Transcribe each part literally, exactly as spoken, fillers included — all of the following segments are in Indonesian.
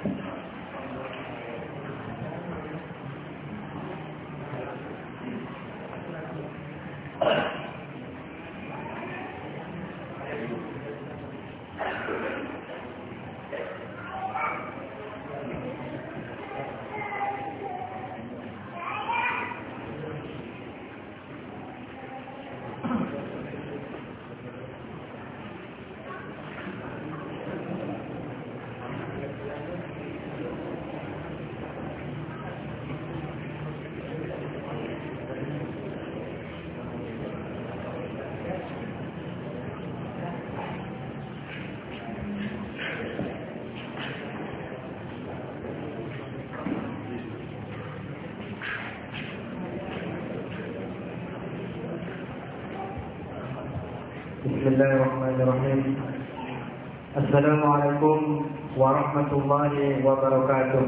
Bismillahirrahmanirrahim. Assalamualaikum warahmatullahi wabarakatuh.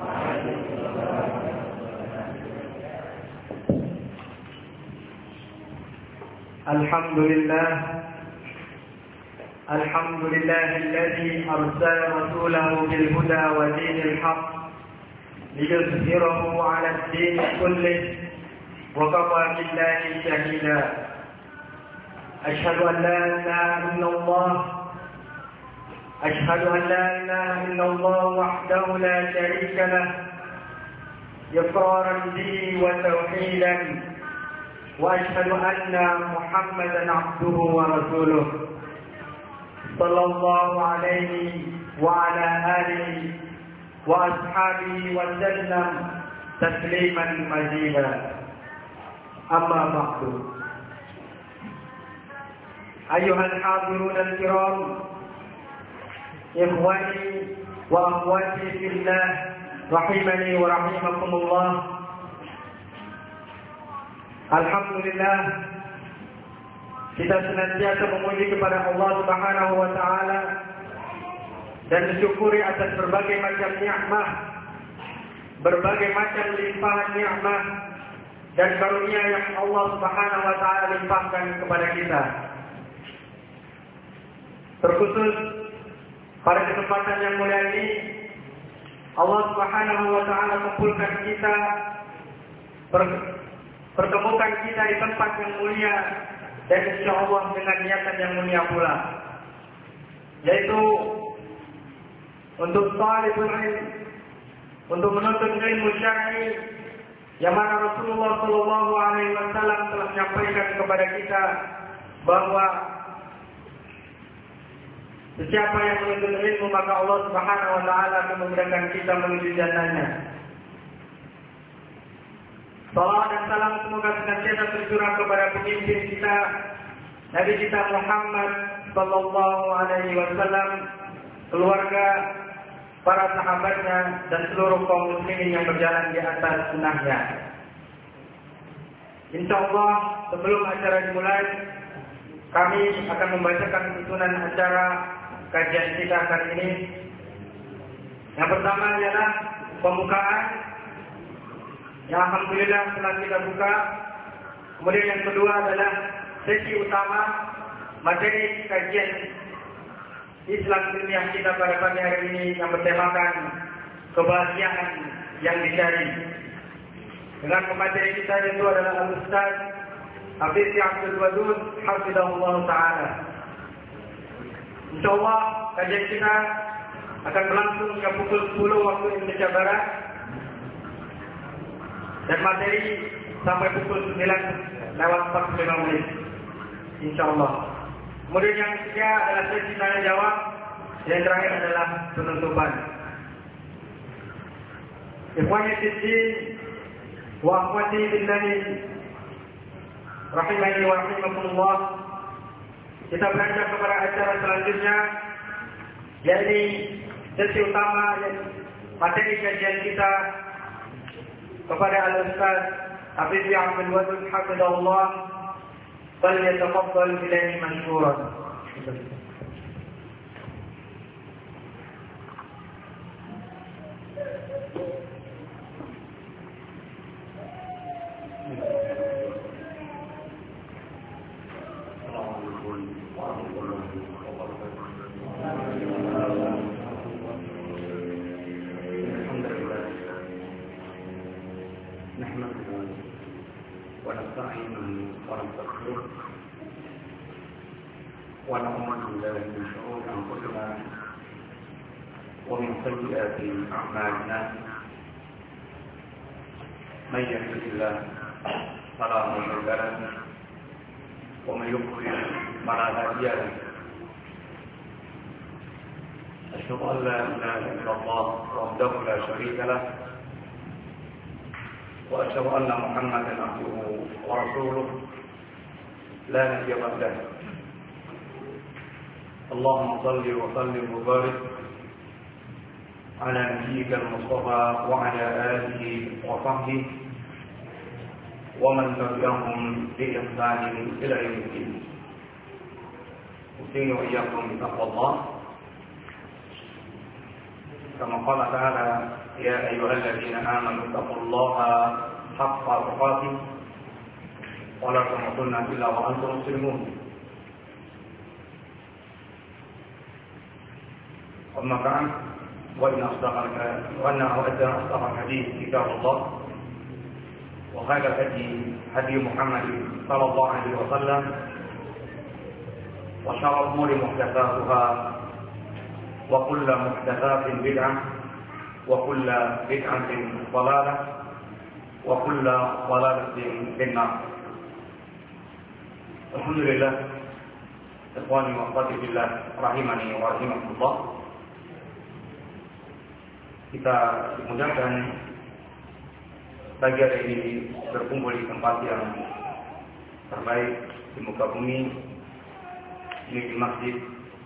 Alhamdulillah Alhamdulillahilladzi arsala rasulahu bil huda wa dinil haqq liyuzhirahu 'ala ad-din kullih wa kafa billahi shahida. أشهد أن لا إله إلا الله أشهد أن لا إله إلا الله وحده لا شريك له إقرارا به وتوحيدا وأشهد أن محمدا عبده ورسوله صلى الله عليه وعلى آله وأصحابه وسلم تسليما مزيدا. أما بعد، أيها الحاضرون الكرام، إخواني وأخواتي في الله، رحمني ورحمكم الله. Alhamdulillah, kita senantiasa memuji kepada Allah Subhanahu wa taala dan mensyukuri atas berbagai macam nikmat, berbagai macam limpahan nikmat dan karunia yang Allah Subhanahu wa taala limpahkan kepada kita. Terkhusus pada kesempatan yang mulia ini, Allah Subhanahu wa taala kumpulkan kita, pertemukan kita di tempat yang mulia dan insyaallah dengan niatan yang mulia pula, yaitu untuk talibul ilm, untuk menuntut ilmu syar'i yang mana Rasulullah sallallahu alaihi wasallam telah menyampaikan kepada kita bahwa sesiapa yang menuntut ilmu maka Allah Subhanahu wa taala akan memudahkan kita menuju jannahnya. Salawat dan salam semoga senantiasa tercurah kepada pemimpin kita, Nabi kita Muhammad sallallahu alaihi wasallam, keluarga, para sahabatnya dan seluruh kaum muslimin yang berjalan di atas sunnahnya. Insyaallah sebelum acara dimulai, kami akan membacakan susunan acara kajian kita kali ini. Yang pertama adalah pembukaan, yang alhamdulillah telah kita buka. Kemudian yang kedua adalah sesi utama materi kajian Islam ilmiah kita pada pagi hari ini yang bertemakan kebahagiaan yang dicari. Dengan pemateri kita yaitu adalah Al-Ustaz Hafiz Abdul Wadud hafizahullah taala. Insyaallah kajian kita akan berlangsung hingga pukul sepuluh waktu Indonesia Barat dan materi sampai pukul sembilan lewat empat puluh lima menit. Insyaallah. Kemudian yang ketiga adalah sesi tanya jawab. Yang terakhir adalah penutupan. Ikhwani fiddin wa akhwati billahi rahimani wa rahimakumullah. Kita beranjak kepada acara selanjutnya, yakni sesi utama materi kajian kita kepada Al-Ustaz Hafiz Abdul Wadud hafizahullah. فليتفضل إليه مشكورا. ونستعينه ونستغفره ونعوذ بالله من شرور أنفسنا ومن سيئات أعمالنا من يهده الله فلا مضل له ومن يضلل فلا هادي له أشهد أن لا إله إلا الله وحده لا شريك له وأشهد أن محمدا عبده ورسوله لا نبي بعده اللهم صل وسلم وبارك على نبيك المصطفى وعلى آله وصحبه ومن تبعهم بإحسان إلى يوم الدين. أوصيكم وإياكم بتقوى الله كما قال تعالى يا أيها الذين آمنوا اتقوا الله حق تقاته ولا تموتن إلا وأنتم مسلمون. أما بعد وإن أصدق وأن أصدق الحديث كتاب الله وخير الهدي هدي محمد صلى الله عليه وسلم وشر الأمور محدثاتها وكل محدثات بدعة وكل بدعة ضلالة وكل ضلالة في النار. الحمد لله إخواني وأخواتي في الله rahimani wa rahimakumullah. Kita dimudahkan pagi hari ini berkumpul di tempat yang terbaik di muka bumi, ini di Masjid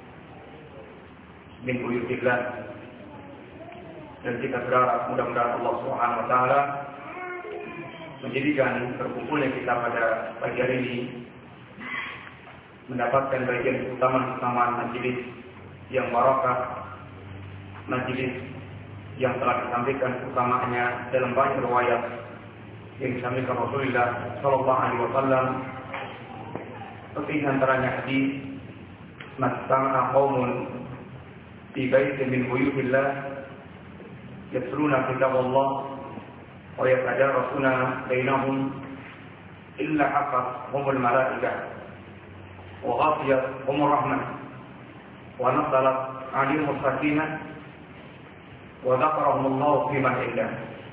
min buyutillah, dan kita berharap mudah-mudahan Allah Subhanahu wa taala menjadikan berkumpulnya kita pada pagi hari ini mendapatkan bagian keutamaan-keutamaan majelis yang barakah, majelis yang telah disampaikan keutamaannya dalam banyak riwayat yang disampaikan Rasulullah Sallallahu Alaihi Wasallam. Seperti antaranya hadis "Mastama'a qaumun fi baitin min buyutillah yatluna kitaballah wa yatadarasuna bainahum illa hafathumul malaikah wa ghafiyatuhumur rahmah wa nazalat 'alaihimul sakinah wa dzakarahumullahu fi man indah."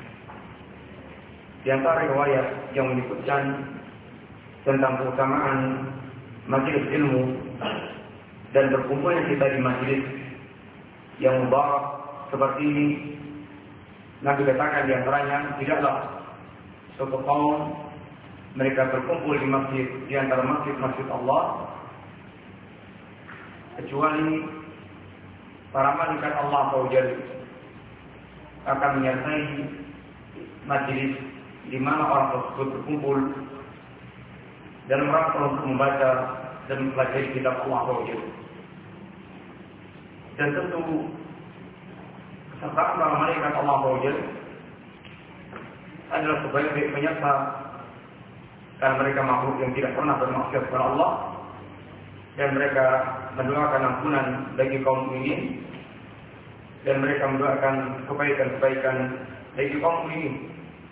Di antara riwayat yang menyebutkan tentang keutamaan majelis ilmu dan berkumpulnya kita di majelis yang mubarak seperti ini, Nabi katakan di antaranya tidaklah suatu kaum mereka berkumpul di masjid di antara masjid-masjid Allah kecuali para malaikat Allah Subhanahu akan menyertai majelis di mana orang tersebut berkumpul dalam rangka untuk membaca dan mempelajari kitab Allah Subhanahu. Dan tentu kesertaan para malaikat Allah Subhanahu adalah sebaik-baik penyerta, karena mereka makhluk yang tidak pernah bermaksiat kepada Allah dan mereka mendoakan ampunan bagi kaum mukminin dan mereka mendoakan kebaikan-kebaikan bagi kaum mukminin.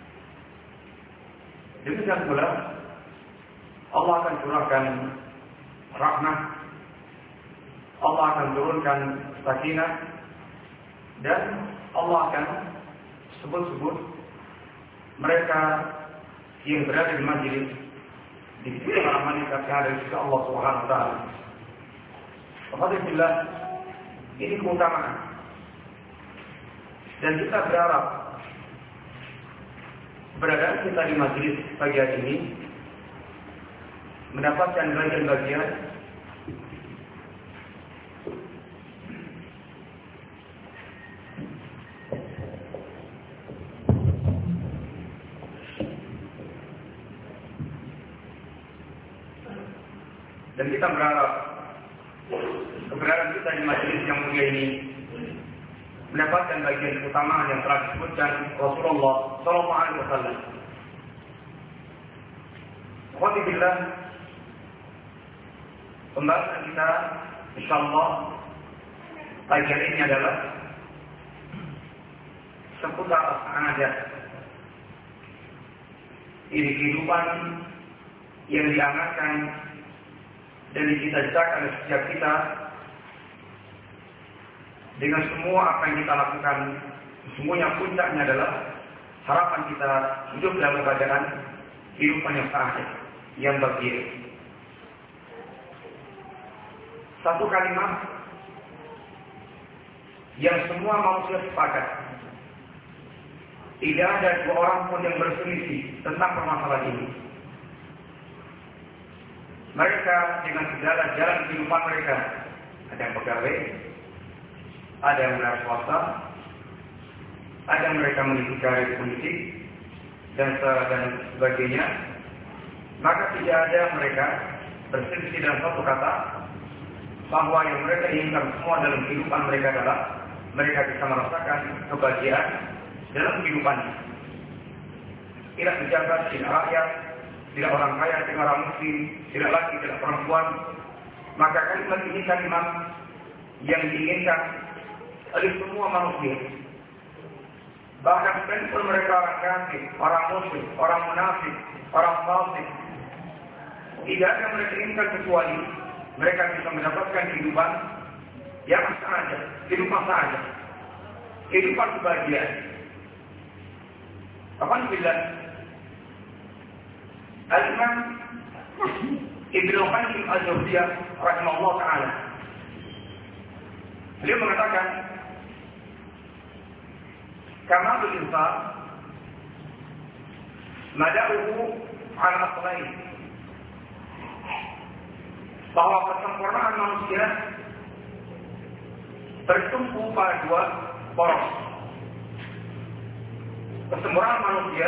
Demikian pula Allah akan curahkan rahmat, Allah akan turunkan sakinah, dan Allah akan sebut-sebut mereka yang berada di majelis di sisi para malaikat yang ada di sisi Allah Subhanahu wa taala. Alhamdulillah, ini keutamaan. Dan kita berharap keberadaan kita di majelis pagi hari ini mendapatkan bagian-bagian dan kita berharap keberadaan kita di majelis yang mulia ini mendapatkan bagian keutamaan yang telah disebutkan Rasulullah Sallallahu Alaihi Wasallam. Alhamdulillah, pembahasan kita insyaallah pagi hari ini adalah seputar adat, ini kehidupan yang diangankan dan dicita-citakan oleh setiap kita, dengan semua apa yang kita lakukan, semuanya puncaknya adalah harapan kita hidup dalam keadaan kehidupan yang sahih, yang bahagia. Satu kalimat yang semua manusia sepakat. Tidak ada dua orang pun yang berselisih tentang permasalahan ini. Mereka dengan segala jalan kehidupan mereka, ada yang pegawai, ada yang wilayah swasta, ada yang mereka memiliki karir politik dan dan sebagainya. Maka tidak ada mereka berselisih dalam satu kata bahwa yang mereka inginkan semua dalam kehidupan mereka adalah mereka bisa merasakan kebahagiaan dalam kehidupannya. Tidak pejabat, tidak rakyat, tidak orang kaya, tidak orang muslim, tidak laki, tidak perempuan. Maka kalimat ini kalimat yang diinginkan oleh semua manusia. Bahkan sekalipun mereka orang kafir, orang musyrik, orang munafik, orang fasik, tidak ada yang mereka inginkan kecuali mereka bisa mendapatkan kehidupan yang saja, kehidupan saja, kehidupan kebahagiaan. Alhamdulillah, Al-Imam Ibnu Qayyim Al-Jauziyah rahimahullah taala, beliau mengatakan, kamalul insan madaruhu ala aslain, bahwa kesempurnaan manusia bertumpu pada dua poros. Kesempurnaan manusia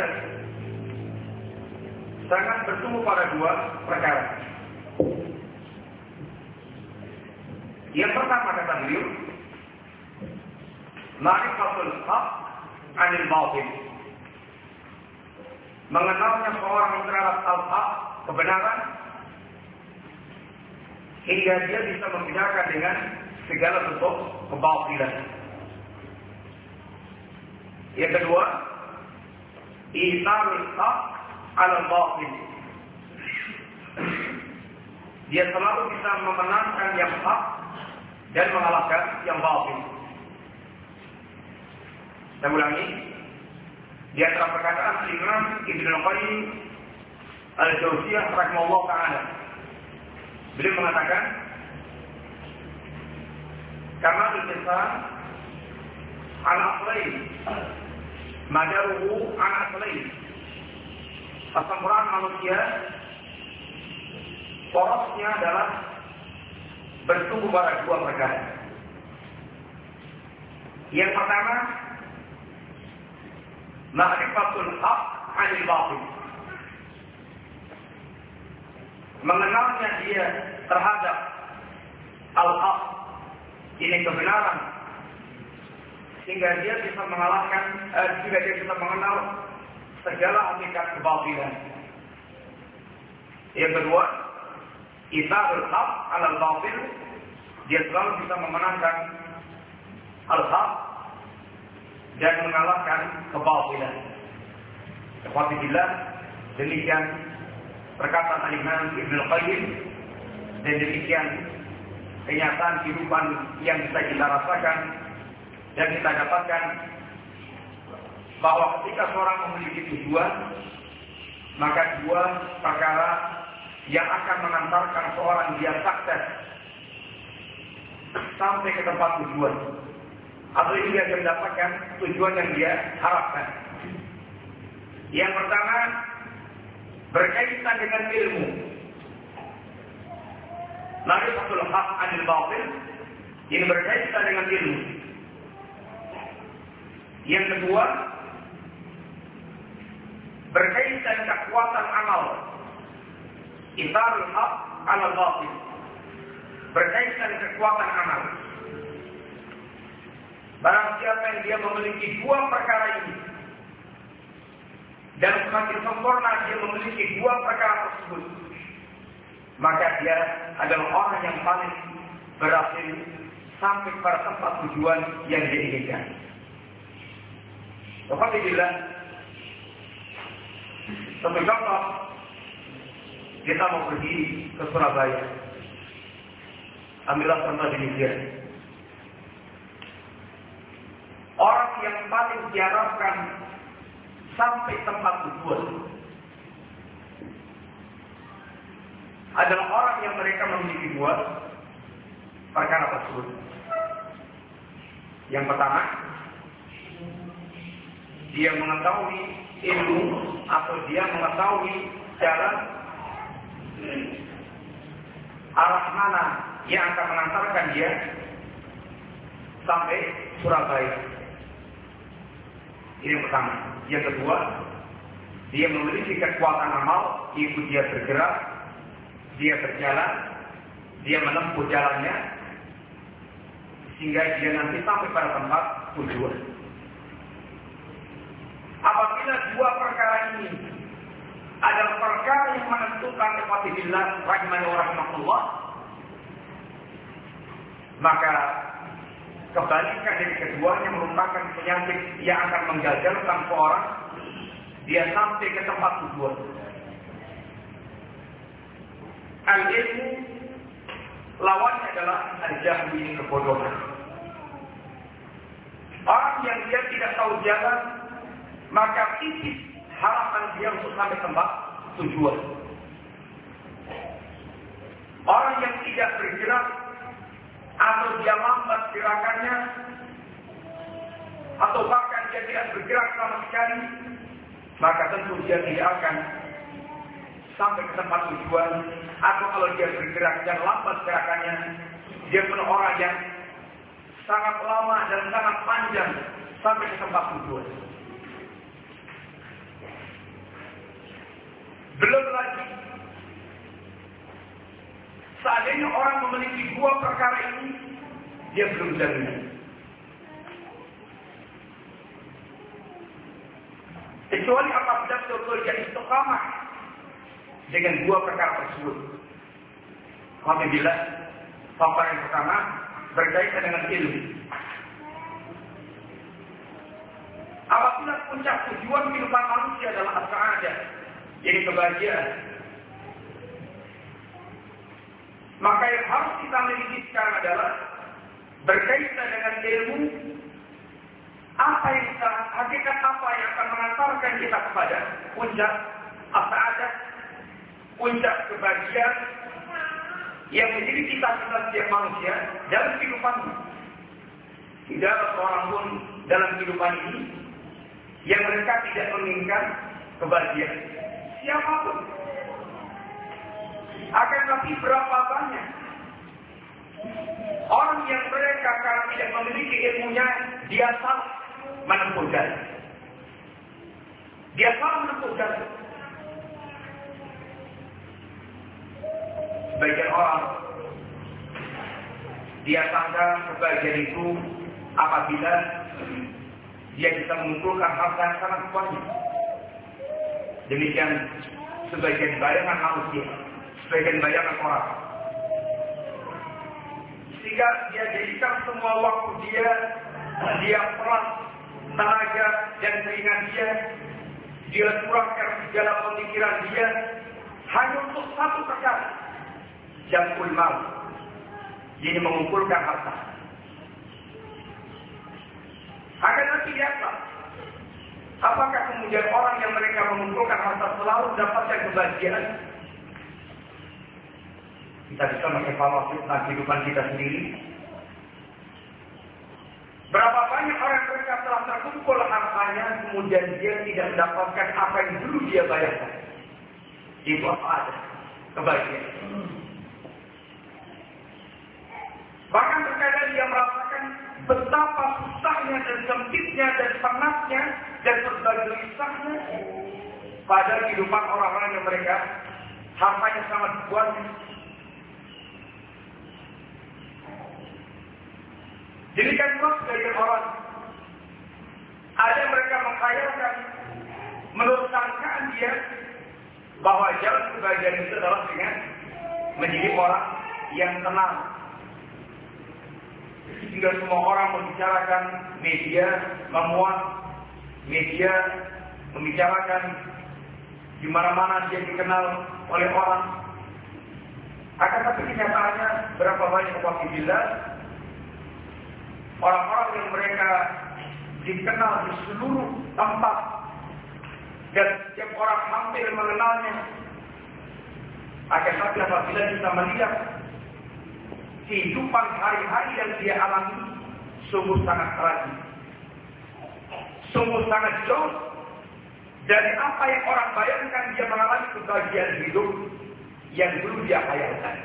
sangat bertumpu pada dua perkara. Yang pertama kata beliau, ma'rifatul haq 'anil batil, mengenalnya seorang terhadap al-haq, kebenaran, hingga dia bisa membedakan dengan segala bentuk kebatilan. Yang kedua, itharul haq 'alal batil, dia selalu bisa memenangkan yang hak dan mengalahkan yang batil. Saya ulangi, di antara perkataan Imam Ibnu Qayyim Al-Jauziyah rahimahullah taala, beliau mengatakan, kamalul insan ala aslain madaruhu ala aslain, kesempurnaan manusia porosnya adalah bertumbuh pada dua perkara. Yang pertama, ma'rifatul haq 'anil batil, mengenalnya dia terhadap al-haq, ini kebenaran, sehingga dia bisa mengalahkan, eh, sehingga dia bisa mengenal segala hakikat kebatilan. Yang kedua, itharul haq 'alal batil, dia selalu bisa memenangkan al-haq dan mengalahkan kebatilan. Seperti bila demikian perkataan Imam Ibnu Qayyim, dan demikian kenyataan kehidupan yang bisa kita rasakan dan kita dapatkan, bahwa ketika seorang memiliki tujuan, maka dua perkara yang akan mengantarkan seorang dia sukses sampai ke tempat tujuan, atau dia akan mendapatkan tujuan yang dia harapkan. Yang pertama, berkaitan dengan ilmu, ma'rifatul haq 'anil batil, ini berkaitan dengan ilmu. Yang kedua, berkaitan kekuatan amal, itharul haq 'alal batil, berkaitan kekuatan amal. Barang siapa yang dia memiliki dua perkara ini, dan semakin sempurna dia memiliki dua perkara tersebut, maka dia adalah orang yang paling berhasil sampai pada tempat tujuan yang dia inginkan. Alhamdulillah, Satu contoh, kita mau pergi ke Surabaya. Ambillah contoh demikian. Orang yang paling diharapkan sampai tempat tujuan adalah orang yang mereka memiliki dua perkara tersebut. Yang pertama, dia mengetahui ilmu atau dia mengetahui jalan arah mana yang akan mengantarkan dia sampai Surabaya. Ini yang pertama. Yang kedua, dia memiliki kekuatan amal, ikut dia bergerak, dia berjalan, dia menempuh jalannya, sehingga dia nanti sampai pada tempat tujuan. Apabila dua perkara ini adalah perkara yang menentukan ikhwatillah rahimani wa rahmatullah, maka kebalikan dari keduanya merupakan penyakit yang akan menggagalkan seorang dia sampai ke tempat tujuan. Al-ilmu lawannya adalah al-jahlu, ini kebodohan. Orang yang dia tidak tahu jalan, maka tipis harapan dia untuk sampai tempat tujuan. Orang yang tidak bergerak atau dia lambat gerakannya, atau bahkan dia tidak bergerak sama sekali, maka tentu dia tidak akan sampai ke tempat tujuan. Atau kalau dia bergerak dan lambat gerakannya, dia pun orang yang sangat lama dan sangat panjang sampai ke tempat tujuan. Belum lagi, seandainya orang memiliki dua perkara ini, dia belum jaminan. Kecuali apabila betul-betul dia istiqamah dengan dua perkara tersebut. Apabila paparan yang pertama berkaitan dengan ilmu. Apabila puncak tujuan kehidupan manusia adalah as-sa'adah, yaitu kebahagiaan, maka yang harus kita miliki sekarang adalah berkaitan dengan ilmu. Apa yang kita, hakikat apa yang akan mengantarkan kita kepada puncak as-sa'adah, puncak kebahagiaan yang menjadi cita-cita setiap manusia dalam kehidupan. Tidak ada seorang pun dalam kehidupan ini yang mereka tidak menginginkan kebahagiaan. Siapapun. Akan tapi berapa banyak orang yang mereka karena tidak memiliki ilmunya, dia salah menempuh jalan. Dia salah menempuh jalan. Sebagian orang dia sangka kebahagiaan itu apabila dia bisa mengumpulkan harta yang sangat banyak. Demikian sebagian bayangan manusia, sebagian bayangan orang. Sehingga dia jadikan semua waktu dia, dia peras tenaga dan keringat dia, dia curahkan segala pemikiran dia hanya untuk satu perkara, jamul mal, ini mengumpulkan harta. Akan tapi biasa, apakah kemudian orang yang mereka mengumpulkan harta selalu mendapatkan kebahagiaan? Kita bisa mengevaluasi tentang kehidupan kita sendiri. Berapa banyak orang mereka telah terkumpul hartanya, kemudian dia tidak mendapatkan apa yang dulu dia bayarkan. Itu apa ada? Kebahagiaan. Bahkan terkadang dia merasakan betapa susahnya dan sempitnya dan penatnya dan berbagai risahnya pada kehidupan orang-orang yang mereka hartanya sangat banyak. Demikian pula sebagian orang, ada yang mereka menghayalkan menurut sangkaan dia bahwa jalan kebahagiaan itu adalah dengan menjadi orang yang tenang. Sehingga semua orang membicarakan, media memuat, media membicarakan di mana-mana dia dikenal oleh orang. Akan tapi kenyataannya berapa banyak wakilah orang-orang yang mereka dikenal di seluruh tempat dan setiap orang hampir mengenalnya. Akan tapi apabila kita melihat kehidupan hari-hari yang dia alami, sungguh sangat tragis, sungguh sangat jauh dari apa yang orang bayangkan dia mengalami kebahagiaan hidup yang dulu dia hayalkan.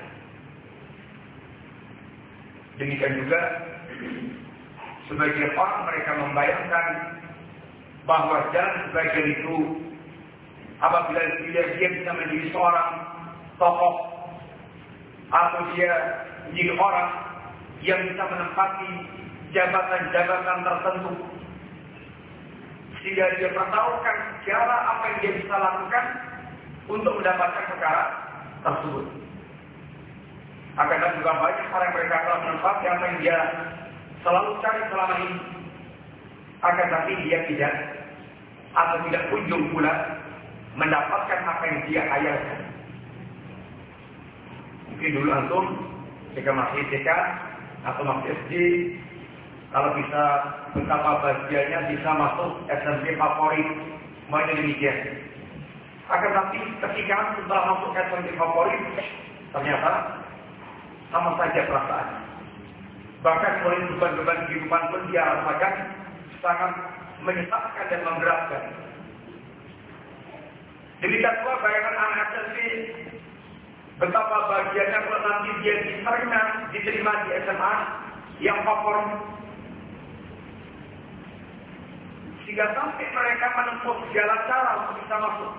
Demikian juga sebagian orang mereka membayangkan bahwa jalan kebahagiaan itu apabila dia, dia bisa menjadi seorang tokoh atau dia menjadi orang yang bisa menempati jabatan-jabatan tertentu, sehingga dia pertaruhkan segala apa yang dia bisa lakukan untuk mendapatkan perkara tersebut. Akan tetapi juga banyak orang yang mereka telah menempati apa yang dia selalu cari selama ini. Akan tetapi dia tidak atau tidak kunjung pula mendapatkan apa yang dia hayalkan. Mungkin dulu antum ketika masih T K atau masih S D, kalau bisa betapa bahagianya bisa masuk S M P favorit, semuanya demikian. Akan tetapi ketika setelah masuk S M P favorit, ternyata sama saja perasaan. Bahkan mulai beban-beban kehidupan pun dia rasakan sangat menyesatkan dan memberatkan. Demikian pula bayangan anak S M P, betapa bahagianya kalau nanti dia diterima, diterima di S M A yang favorit. Sehingga sampai mereka menempuh segala cara untuk bisa masuk.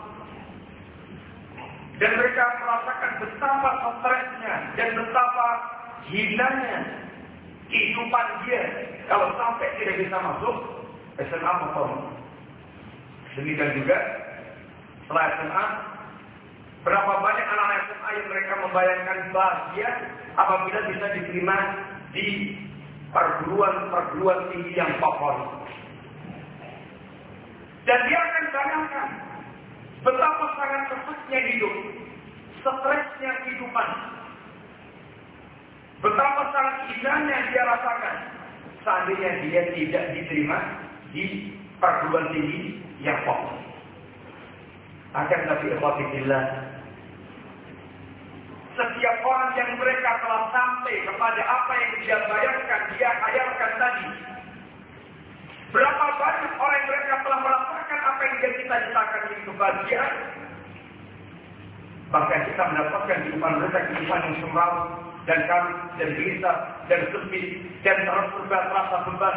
Dan mereka merasakan betapa stresnya dan betapa hinanya kehidupan dia kalau sampai tidak bisa masuk S M A favorit. Demikian juga setelah S M A, berapa banyak anak-anak S M A yang mereka membayangkan bahagia apabila bisa diterima di perguruan-perguruan tinggi yang favorit. Dan dia akan bayangkan betapa sangat sesatnya hidup, stresnya kehidupan, betapa sangat indahnya dia rasakan seandainya dia tidak diterima di perguruan tinggi yang favorit. Akan tapi alhamdulillah, setiap orang yang mereka telah sampai kepada apa yang dia bayangkan, dia hayalkan tadi, berapa banyak orang yang mereka telah merasakan apa yang dia cita-citakan ini kebahagiaan, bahkan kita mendapatkan kehidupan mereka kehidupan yang suram dan karib dan gelisah dan sempit dan terus terasa beban.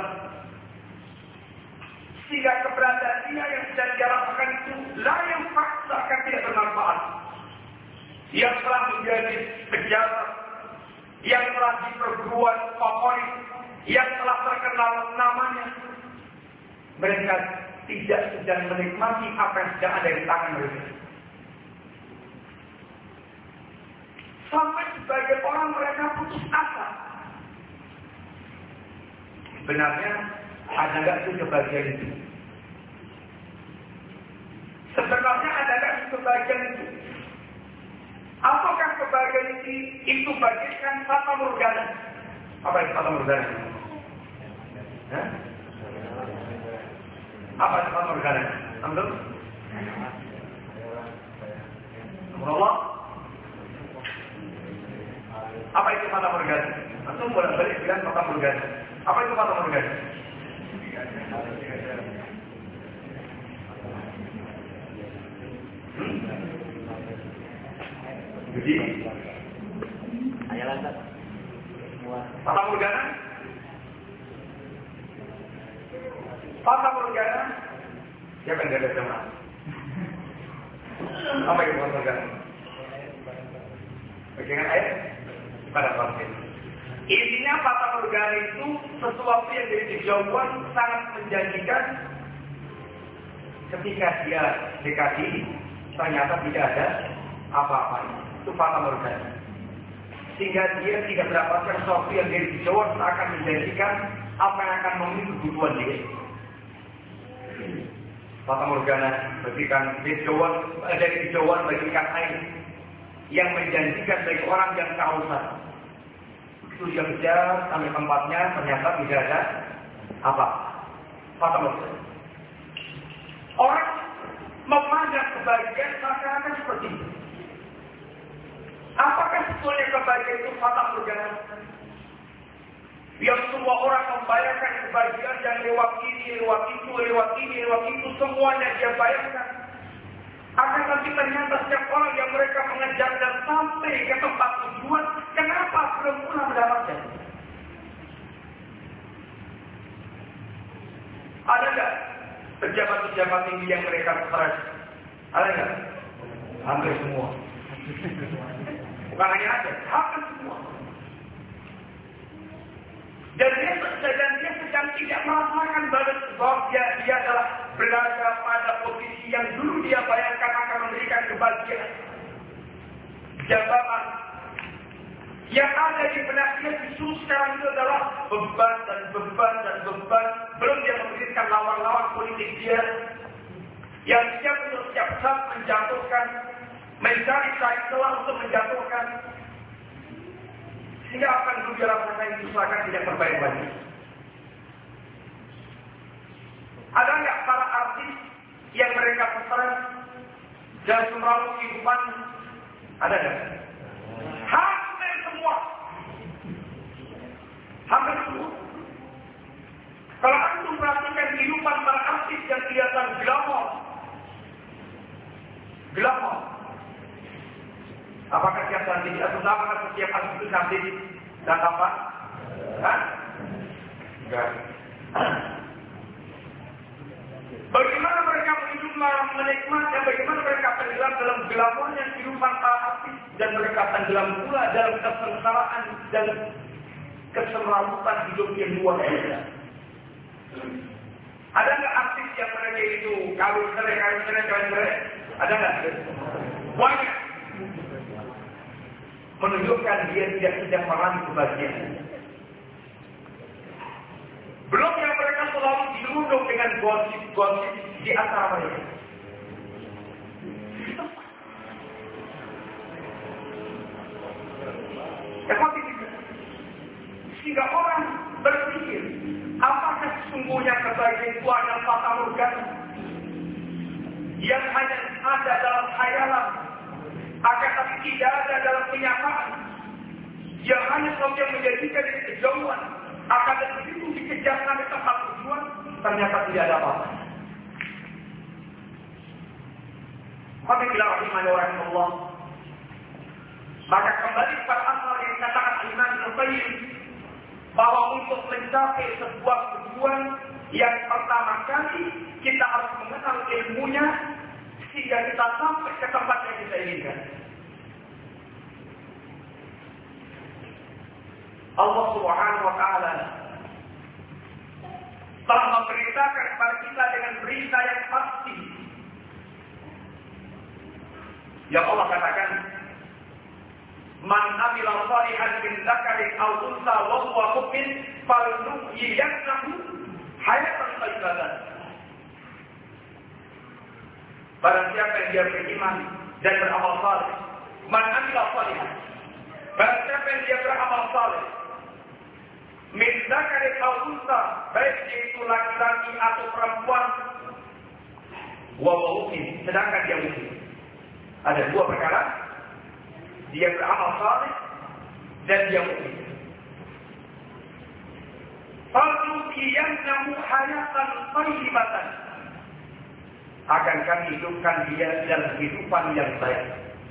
Sehingga keberadaan dia yang sedang dia rasakan itu layak fakta akan tidak bermanfaat. Yang telah menjadi pejabat, yang telah di perguruan favorit, yang telah terkenal namanya, mereka tidak sedang menikmati apa yang sedang ada di tangan mereka. Sampai sebagai orang mereka putus asa. Sebenarnya ada nggak itu kebahagiaan itu? Sebenarnya ada nggak itu kebahagiaan itu? Apakah kebahagiaan itu itu bagaikan fata morgana? Apa itu fata morgana? Hah? Apa itu fata morgana? Ambil? Allah? Apa itu fata morgana? Antum bolak-balik bilang fata morgana. Apa itu fata morgana? Hmm? Jadi, ayalah tak. Fata morgana? Fata morgana? Siapa yang ada sama? Apa itu fata morgana? Bagian ayat pada pasir. Intinya fata morgana itu sesuatu yang dari kejauhan sangat menjanjikan, ketika dia dekati ternyata tidak ada apa-apa. Itu fata morgana. Sehingga dia tidak mendapatkan sesuatu yang dari kejauhan akan menjanjikan apa yang akan memenuhi kebutuhan dia. fata morgana bagikan hijauan, dari hijauan bagikan air yang menjanjikan bagi orang yang kehausan. Begitu dia kejar sampai tempatnya, ternyata tidak ada apa? Fata morgana. Orang memandang kebahagiaan seakan-akan seperti itu. Apakah sebetulnya kebahagiaan itu fata morgana? Yang semua orang membayangkan kebahagiaan yang lewat ini, lewat itu, lewat ini, lewat itu, semuanya dia bayangkan. Akan tapi ternyata setiap orang yang mereka mengejar dan sampai ke tempat tujuan, kenapa belum pernah mendapatkan? Ada nggak pejabat-pejabat tinggi yang mereka stres? Ada nggak? Hampir semua. Bukan hanya ada, hampir semua. Dan dia, dan dia sedang tidak merasakan bahwa dia, dia adalah berada pada posisi yang dulu dia bayangkan akan memberikan kebahagiaan. Jabatan yang ada di benak dia justru sekarang itu adalah beban dan beban dan beban. Belum dia memberikan lawan-lawan politik dia yang siap untuk setiap saat menjatuhkan, mencari-cari celah untuk menjatuhkan. Sehingga apa yang dulu dia rasakan itu seakan tidak terbaik lagi. Ada nggak para artis yang mereka stres dan semeraut kehidupan? Ada nggak? Hampir semua. Hampir semua. Kalau antum perhatikan kehidupan para artis yang kelihatan glamor, glamor. Apakah setiap cantik? Atau apakah setiap artis itu cantik dan apa? Hah? Enggak. Bagaimana mereka hidup menikmati, bagaimana mereka tenggelam dalam glamornya kehidupan para artis, dan mereka tenggelam pula dalam kesengsaraan dan kesemrawutan hidup yang luar biasa. Ada nggak artis yang mereka itu kawin cerai, kawin cerai, kawin cerai? Ada nggak? Banyak. Menunjukkan dia tidak tidak meraih kebahagiaan. Belum yang mereka selalu dirundung dengan gosip-gosip di antara mereka. Tetapi sehingga orang berpikir, apakah sesungguhnya kebahagiaan itu hanya fata morgana yang hanya ada dalam khayalan, akan tapi tidak ada dalam kenyataan, yang hanya saja menjadikan kejauhan, akan dan begitu dikejar sampai tempat tujuan, ternyata tidak ada apa-apa. Maka bila rahimani Allah, maka kembali pada asal yang dikatakan Imam Al-Qayyim, bahwa untuk mencapai sebuah tujuan, yang pertama kali kita harus mengenal ilmunya, sehingga kita sampai ke tempat yang kita inginkan. Allah Subhanahu wa Ta'ala telah memberitakan kepada kita dengan berita yang pasti. Yang Allah katakan, "Man amila shalihan min dzakarin aw untha wa huwa mu'min falyuhyiyannahu hayatan thayyibatan." Barang siapa yang dia beriman dan beramal saleh, man amila shalihan, barang siapa yang dia beramal saleh, min dzakarin aw untha, baik dia itu laki-laki atau perempuan, wa huwa mu'min, sedangkan dia mukmin. Ada dua perkara, dia beramal saleh dan dia mukmin. Falyuhyiyannahu hayatan thayyibatan, akan kami hidupkan dia dalam kehidupan yang baik.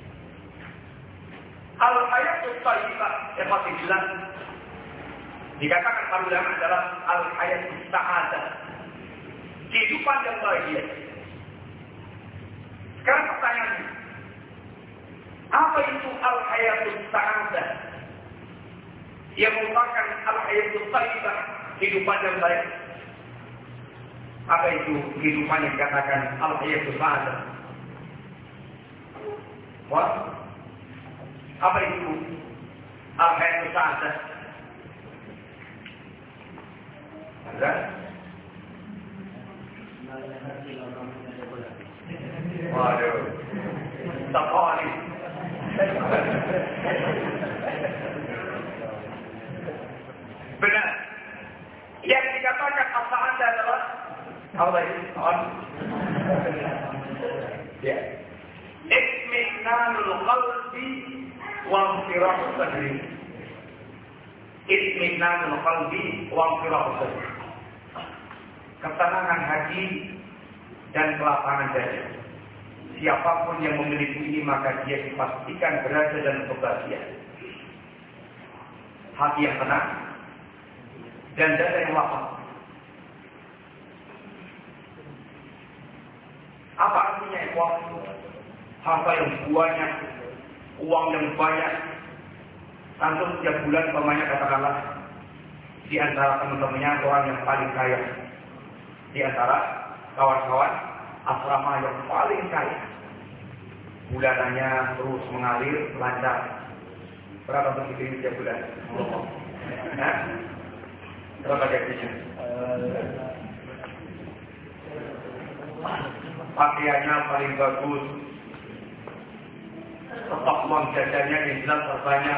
Al-hayatul thayyibah yang pasti jelas dikatakan para ulama adalah al-hayatul sa'adah, kehidupan yang bahagia. Sekarang pertanyaannya, apa itu al-hayatul sa'adah? Yang merupakan al-hayatul thayyibah, kehidupan yang baik. Apa itu kehidupan yang dikatakan al-hayatul sa'adah? What? Apa itu al-hayatul sa'adah? Ada? Waduh, sekali. Benar. Yang dikatakan apa Anda adalah apa ini? On. Ya. Itminanul qalbi wa infirahus sadri. Itminanul qalbi wa infirahus sadri. Ketenangan hati dan kelapangan dada. Siapapun yang memiliki ini maka dia dipastikan berada dalam kebahagiaan. Hati yang tenang dan dada yang lapang. Apa artinya ikhwah? Harta yang banyak, uang yang banyak. Tentu setiap bulan umpamanya katakanlah di antara teman-temannya orang yang paling kaya, di antara kawan-kawan asrama yang paling kaya, bulanannya terus mengalir lancar. Berapa begitu setiap bulan? Nah, berapa gajinya? Pakaiannya paling bagus, stok uang jajannya yang jelas terbanyak.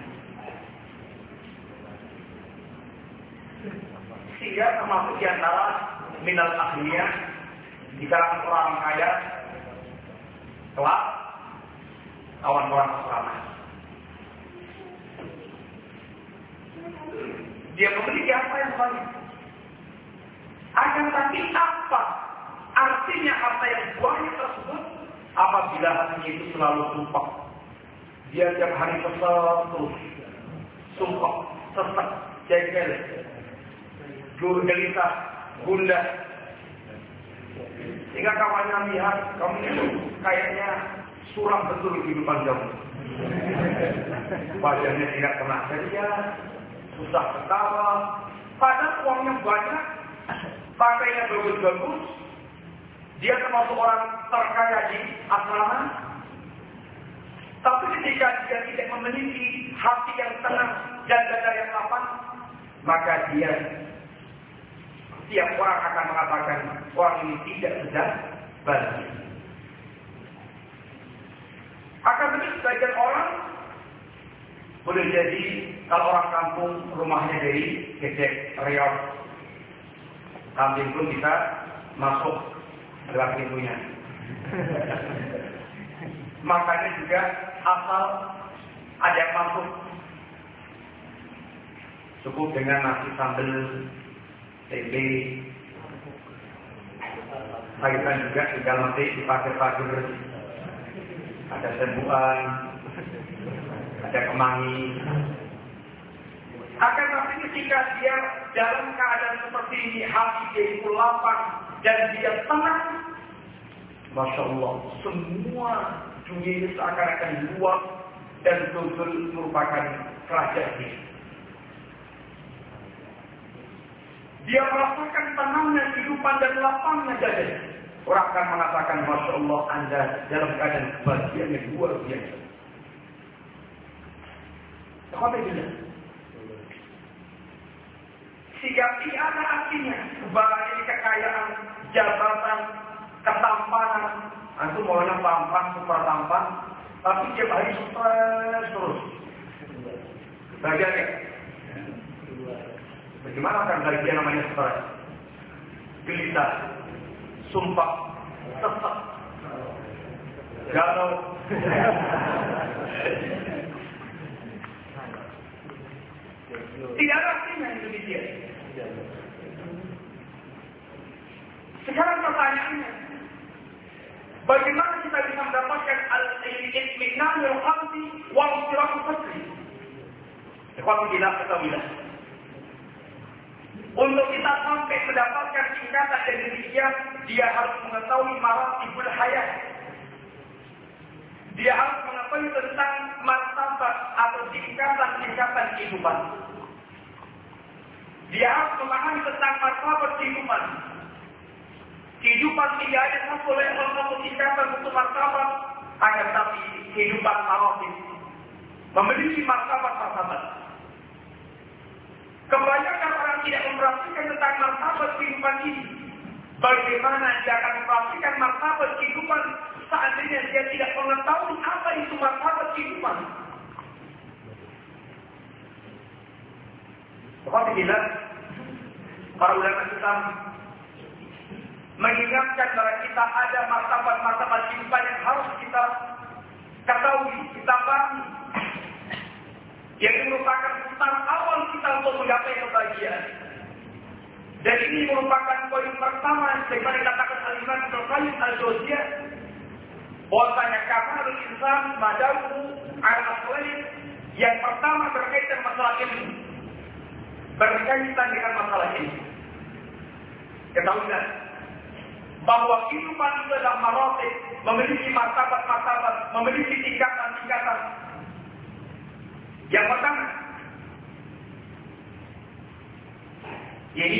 Sehingga termasuk di antara minal akhirnya di kalangan orang kaya kelak kawan-kawan asrama. Dia memiliki apa yang banyak. Akan tapi apa artinya harta yang banyak tersebut apabila hatinya itu selalu sumpah. Dia tiap hari kesal terus, sumpah, sesek, jengkel, gelisah, gundah. Sehingga kawannya lihat kamu itu kayaknya suram betul kehidupan kamu. Wajahnya tidak pernah ceria, susah ketawa. Padahal uangnya banyak, pakainya bagus-bagus. Dia termasuk orang terkaya di asrama. Tapi ketika dia tidak memiliki hati yang tenang dan dada yang lapang, maka dia setiap orang akan mengatakan orang ini tidak sedang bahagia. Akan tetapi sebagian orang boleh jadi kalau orang kampung rumahnya dari Gedek, Riau, kambing pun bisa masuk lewat pintunya. Makanya juga asal ada yang masuk cukup dengan nasi sambal tempe, sayuran juga tinggal nanti dipakai-pakai, ada sembuhan, ada kemangi. Akan tapi ketika dia dalam keadaan seperti ini, hati dia itu lapang dan dia tenang, Masya Allah, semua dunia ini seakan-akan luas dan betul-betul merupakan kerajaan dia. Dia merasakan tenangnya kehidupan dan lapangnya dada. Orang akan mengatakan, Masya Allah, Anda dalam keadaan kebahagiaan yang luar biasa. Alhamdulillah. Sehingga tidak ada artinya kebahagiaan ini kekayaan, jabatan, ketampanan. Antum maunya tampan, super tampan, tapi tiap hari stres terus. Bahagia ya? Bagaimana akan bahagia namanya stres? Gelisah, sumpah, sesek, galau. Tidak ada artinya itu dia. Sekarang pertanyaannya, bagaimana kita bisa mendapatkan al-itminanul qalbi wal infirahus sadri? Ikhwan fillah ketahuilah. Untuk kita sampai mendapatkan tingkatan yang demikian, dia harus mengetahui maratibul hayat. Dia harus mengetahui tentang martabat atau tingkatan-tingkatan kehidupan. Dia harus memahami tentang martabat kehidupan. Kehidupan tidak ada satu level, satu tingkatan untuk martabat, akan tapi kehidupan maratib memiliki martabat-martabat. Kebanyakan orang tidak memperhatikan tentang martabat kehidupan ini. Bagaimana dia akan merasakan martabat kehidupan seandainya dia tidak mengetahui apa itu martabat kehidupan. Seperti bila para ulama Islam mengingatkan bahwa kita ada martabat-martabat kehidupan yang harus kita ketahui, kita pahami. Yang merupakan start awal kita untuk menggapai kebahagiaan. Dan ini merupakan poin pertama sebagaimana dikatakan Al-Imam Ibnu Qayyim Al-Jauziyah bahwasanya kamalul insan madahu al-aslain, yang pertama berkaitan masalah ilmu, berkaitan dengan masalah ilmu. Ketahuilah bahwa kehidupan itu adalah maratib, memiliki martabat-martabat, memiliki tingkatan-tingkatan. Yang pertama, ini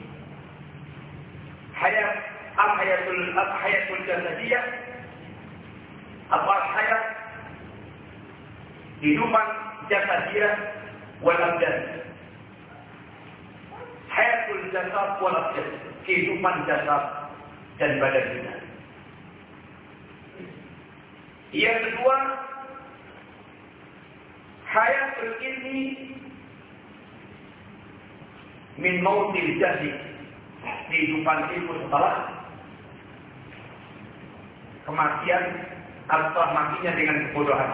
hayat al-hayatul al-hayatul jasadiyah atau hayat kehidupan jasadiyah wal abdan. Hayatul jasad wal abdan, kehidupan jasad dan badan kita. Yang kedua, hayatul ilmi min mautil jahli, kehidupan ilmu setelah kematian atau matinya dengan kebodohan.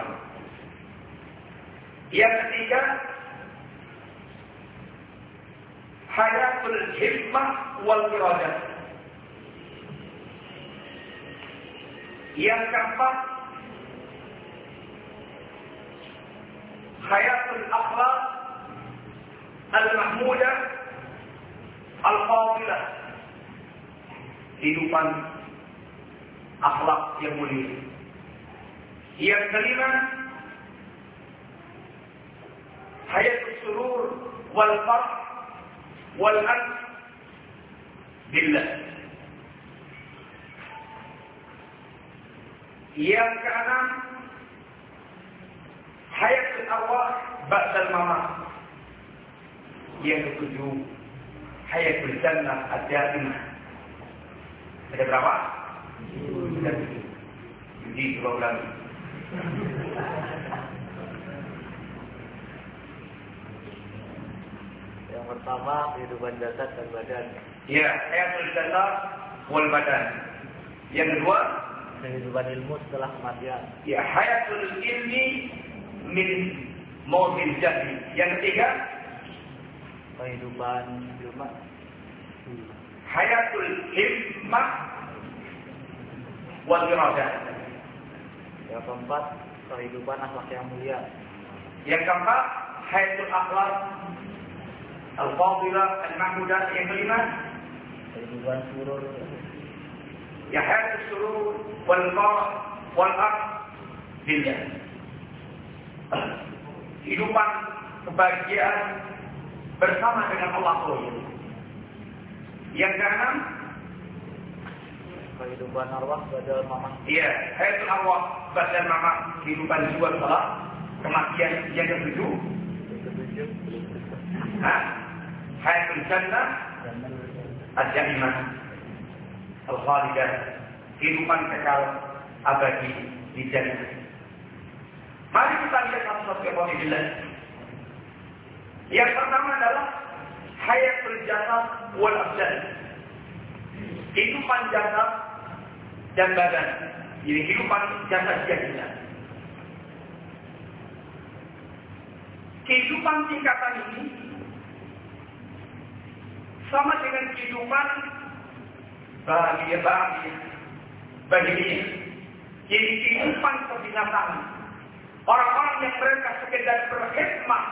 Yang ketiga, hayatul hikmah wal iradah. Yang keempat, hayatul akhlaq al-mahmudah al-fadilah, kehidupan akhlak yang mulia. Yang kelima, hayatul surur wal farh wal an billah. Yang keenam, hayatul arwah ba'dal mamat. Yang ketujuh, hayatul jannah ad-daimah. Ada berapa? Ada tujuh. Jadi dua bulan. Yang pertama, kehidupan jasad dan badan. Ya, hayatul jasad wal badan. Yang kedua, kehidupan ilmu setelah kematian. Ya, hayatul ilmi min mautil jahli. Yang ketiga, kehidupan ilmu. Hayatul hikmah wal iradah. Yang keempat, kehidupan akhlak yang mulia. Yang keempat, hayatul akhlak al-fadilah al-mahmudah. Yang kelima, kehidupan surur. Ya, hayatul surur wal farah wal aqd billah. Kehidupan kebahagiaan bersama dengan Allah Subhanahu. Yang keenam, kehidupan arwah badal mamah. Iya, hayatul arwah badal mamah, kehidupan jiwa setelah kematian. Yang ketujuh, Yang ketujuh, Hah? hayatul jannah ad-daimah al-khalidah, kehidupan kekal abadi di jannah. Mari kita lihat satu-satu kepada. Yang pertama adalah hayatul jasad wal abdan, kehidupan jasad dan badan. Jadi kehidupan jasad kita. Kehidupan tingkatan ini sama dengan kehidupan bahagia-bahagia bagi dia. Jadi kehidupan kebinatangan. Orang-orang yang mereka sekedar berkhidmat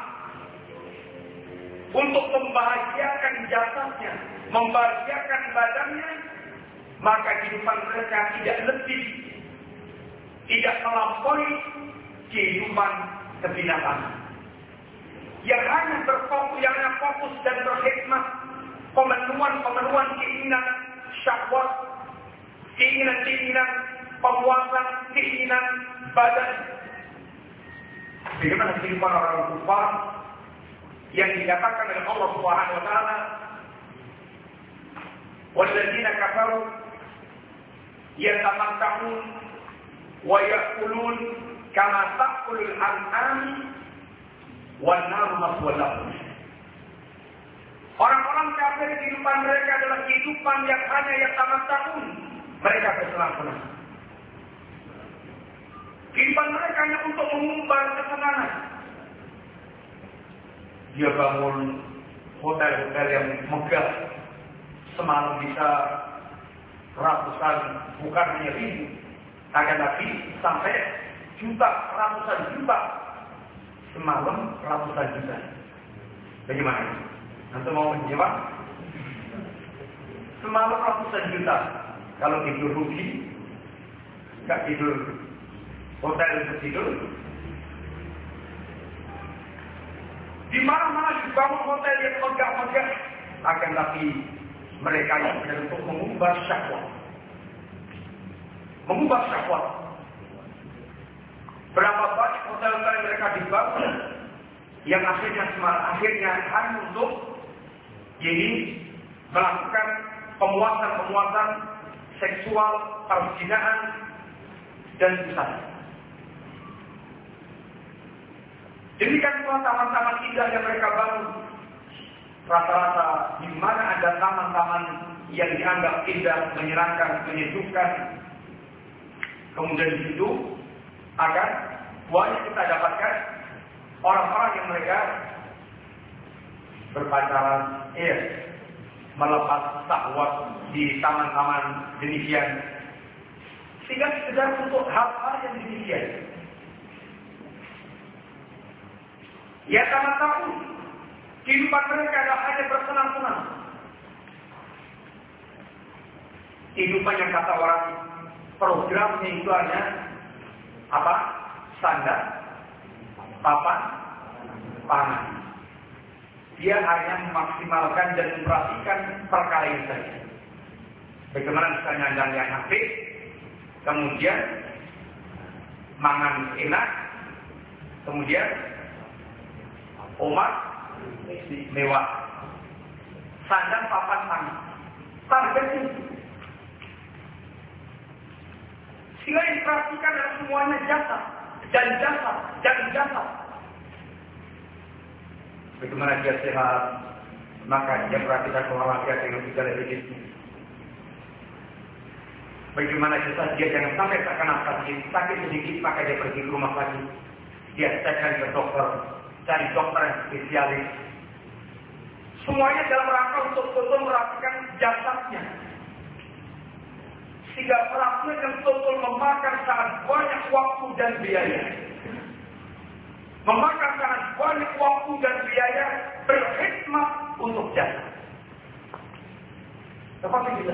untuk membahagiakan jasadnya, membahagiakan badannya, maka kehidupan mereka tidak lebih, tidak melampaui kehidupan kebinatangan. Yang hanya berfokus, yang hanya fokus dan berkhidmat pemenuhan-pemenuhan keinginan syahwat, keinginan-keinginan pemuasan, keinginan badan. Bagaimana kehidupan orang kufar yang dikatakan oleh Allah Subhanahu wa taala, walladzina kafaru yatamatta'un wa ya'kulun kama ta'kulul an'am wan naru maswal lahum. Orang-orang kafir kehidupan mereka adalah kehidupan yang hanya yatamatta'un, mereka bersenang-senang. Kehidupan mereka hanya untuk mengumbar kesenangan. Dia bangun hotel-hotel yang megah, semalam bisa ratusan, bukan hanya ribu, akan tapi sampai juta, ratusan juta, semalam ratusan juta. Bagaimana? Antum mau menjawab? Semalam ratusan juta. Kalau tidur rugi, nggak tidur hotel untuk tidur. Di mana-mana dibangun hotel yang megah-megah, akan tapi mereka yang benar untuk mengubah syahwat, mengubah syahwat. Berapa banyak hotel-hotel yang mereka dibangun, yang akhirnya akhirnya hanya untuk ini melakukan pemuasan-pemuasan seksual, perzinahan dan busana. Demikian pula taman-taman indah yang mereka bangun. Rata-rata di mana ada taman-taman yang dianggap indah, menyenangkan, menyejukkan, kemudian di situ akan banyak kita dapatkan orang-orang yang mereka berpacaran, iya, melepas syahwat di taman-taman demikian, sehingga sekedar untuk hal-hal yang demikian. Ya sama tahu, kehidupan mereka adalah hanya bersenang-senang. Kehidupan yang kata orang programnya itu hanya apa? Sandar, papan, panah. Dia hanya memaksimalkan dan memperhatikan perkara ini saja. Bagaimana misalnya yang H P, kemudian mangan enak, kemudian umat mewah, sandang papan tangan, targetnya. Sehingga yang diperhatikan adalah semuanya jasa dan jasa dan jasa. Bagaimana dia sehat, maka dia perhatikan olahraga dengan segala jenisnya. Bagaimana jasa dia jangan sampai terkena sakit, sakit sedikit maka dia pergi ke rumah sakit. Dia cekkan ke dokter, cari dokter yang spesialis. Semuanya dalam rangka untuk betul merapikan jasadnya. Sehingga pelakunya yang betul memakan sangat banyak waktu dan biaya. Memakan sangat banyak waktu dan biaya berkhidmat untuk jasad. Tetapi bila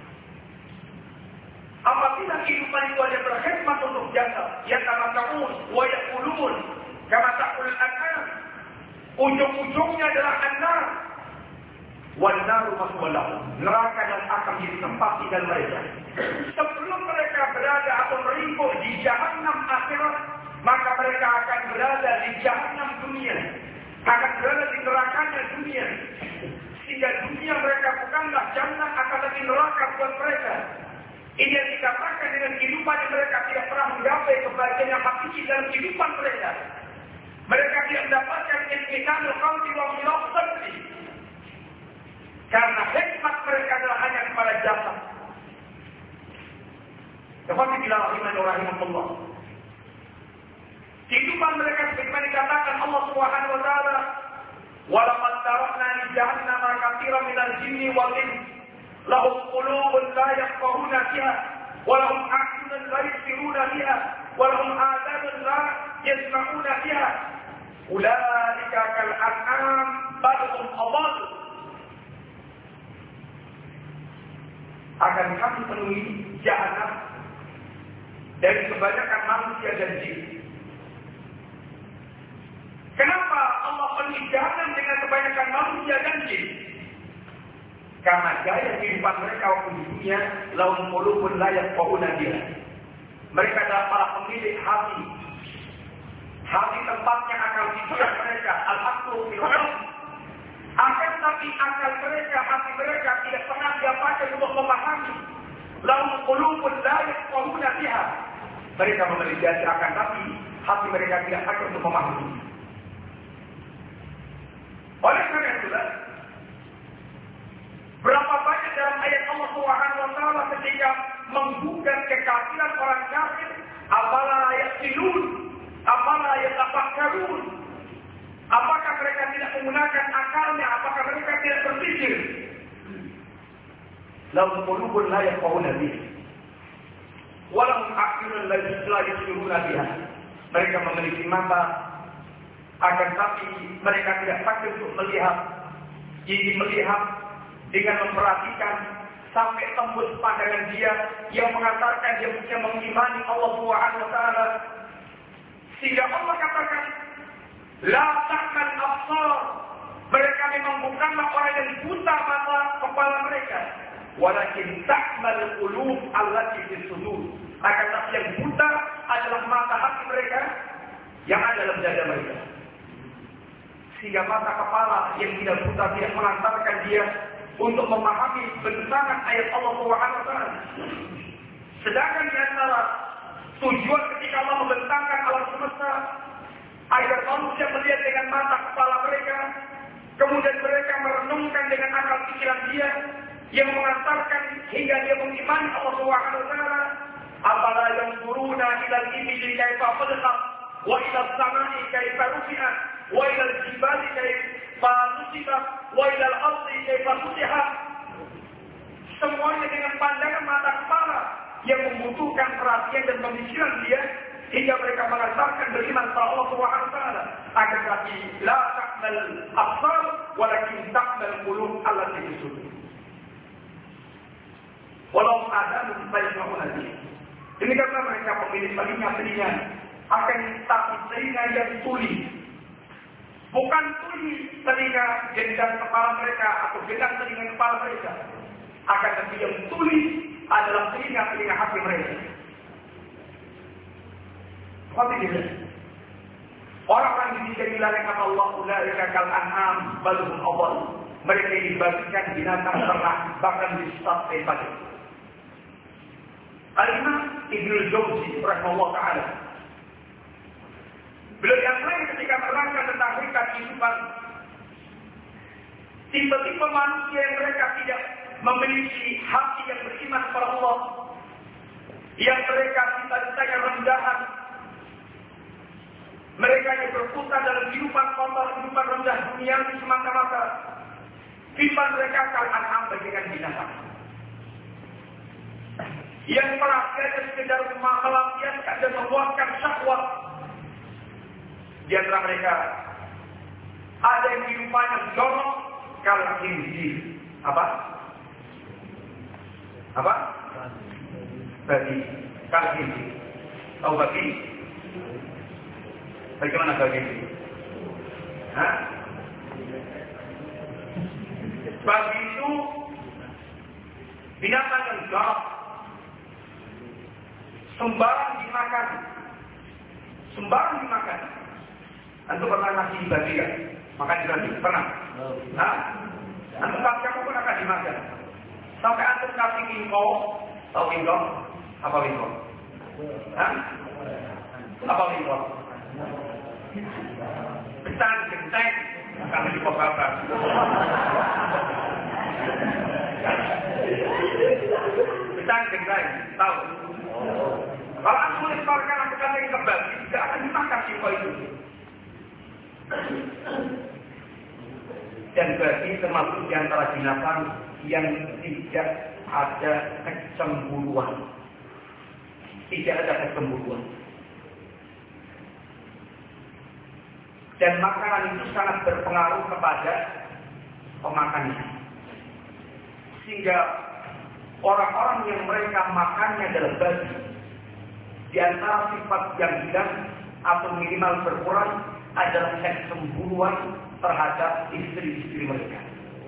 apabila kehidupan itu hanya berkhidmat untuk jasad, ya kama ta'un wa yaqulun kama ta'ul an'am, ujung-ujungnya adalah an-nar. Wan naru maswal lahum, neraka yang akan ditempati dan mereka. Sebelum mereka berada atau meringkuk di jahanam akhirat, maka mereka akan berada di jahanam dunia, akan berada di nerakanya dunia. Sehingga dunia mereka bukanlah jannah, akan lebih neraka buat mereka. Ini yang dikatakan dengan kehidupan yang mereka tidak pernah menggapai kebahagiaan yang hakiki dalam kehidupan mereka. Mereka tidak mendapatkan itminanul qalbi wa minal sadri. Karena hikmat mereka adalah hanya kepada jasad. Tetapi bila rahimah rahimahullah, kehidupan mereka sebagaimana dikatakan Allah Subhanahu wa taala, "Wa laqad tarakna li jahannama katsiran minal jinni wal ins, lahum qulubun la yafqahuna biha, wa lahum a'yunun la yubsiruna biha, wa lahum adhanun la yasma'una biha. Ulaika kal an'am bal hum adall." Akan kami penuhi jahanam dari kebanyakan manusia dan jin. Kenapa Allah penuhi jahanam dengan kebanyakan manusia dan jin? Karena gaya kehidupan mereka waktu di dunia, lahum qulubun la yafqahuna biha. Mereka adalah para pemilik hati. Hati tempatnya akal pikiran mereka, al-aqlu fil qalb. Akan tapi akal mereka, hati mereka tidak pernah dia pakai untuk memahami. Lahum qulubun la yafqahuna biha. Mereka memiliki hati, akan tapi hati mereka tidak pakai untuk memahami. Oleh karena itulah, berapa banyak dalam ayat Allah Subhanahu wa taala ketika menggugat kekafiran orang kafir, afala yaqilun, afala yatafakkarun. Apakah mereka tidak menggunakan akalnya? Apakah mereka tidak berpikir? Lahum qulubun la yafqahuna biha wa lahum a'yunun la yubsiruna biha. Mereka memiliki mata, akan tapi mereka tidak pakai untuk melihat. Jadi melihat dengan memperhatikan sampai tembus pandangan dia yang mengatakan dia bisa mengimani Allah Subhanahu wa taala. Sehingga Allah katakan, la ta'mal absar. Mereka memang bukanlah orang yang buta mata kepala mereka, walakin ta'mal qulub allati fis sudur. Akan tapi yang buta adalah mata hati mereka yang ada dalam dada mereka. Sehingga mata kepala yang tidak buta tidak mengantarkan dia untuk memahami bentangan ayat Allah Subhanahu wa taala. Sedangkan di antara tujuan ketika Allah membentangkan alam semesta agar manusia melihat dengan mata kepala mereka, kemudian mereka merenungkan dengan akal pikiran dia yang mengantarkan hingga dia mengimani Allah Subhanahu wa taala. Apala yanzuruna ila al-ibili kaifa khuliqat wa ila as-samai kaifa rufi'at wa ila al-jibali kaifa nusibat wa ila al-ardi kaifa sutihat. Semuanya dengan pandangan mata kepala yang membutuhkan perhatian dan pemikiran dia hingga mereka mengatakan beriman kepada Allah Subhanahu wa taala. Akan tapi la ta'mal absar walakin ta'mal qulub allati fi sudur. Walau ada baiknya lagi. Demikianlah mereka memilih telinga-telinga, akan tapi telinga yang tuli. Bukan tuli telinga gendang kepala mereka atau gendang telinga kepala mereka. Akan tapi yang tuli adalah telinga-telinga hati mereka. Orang-orang di sini dilarang kata Allah, ulaika kal an'am bal hum adall. Mereka dibagikan binatang ternak, bahkan disesatkan pada. Al-Imam Ibnul Jauzi rahimahullah taala, beliau yang lain ketika menerangkan tentang hakikat kehidupan, tipe-tipe manusia yang mereka tidak memiliki hati yang beriman kepada Allah, yang mereka cita-citanya rendahan, mereka yang berputar dalam kehidupan kotor, kehidupan rendah dunia semata-mata. Kehidupan mereka kal-an'am bagaikan binatang yang perhatiannya sekedar melampiaskan dan memuaskan syahwat. Di antara mereka ada yang kehidupannya jorok kal khinzir. Apa? Apa? Babi. Kal khinzir. Tahu babi? Bagaimana babi? Hah? Babi itu binatang yang jorok, sembarang dimakan, sembarang dimakan. Antum pernah nasi babi kan? Makan di babi pernah? Nah, antum kamu pun akan dimakan. Sampai antum kasih wingko, tahu wingko? Apa wingko? Hah? Apa wingko? Betan, genteng, kami di Pokabas. Betan, genteng, tahu? Kalau aku melemparkan aku kata yang kebal, tidak akan dimakan sifo itu. Dan berarti termasuk di antara binatang yang tidak ada kecemburuan. Tidak ada kecemburuan. Dan makanan itu sangat berpengaruh kepada pemakannya. Sehingga orang-orang yang mereka makannya adalah babi. Di antara sifat yang hilang atau minimal berkurang adalah kecemburuan terhadap istri-istri mereka.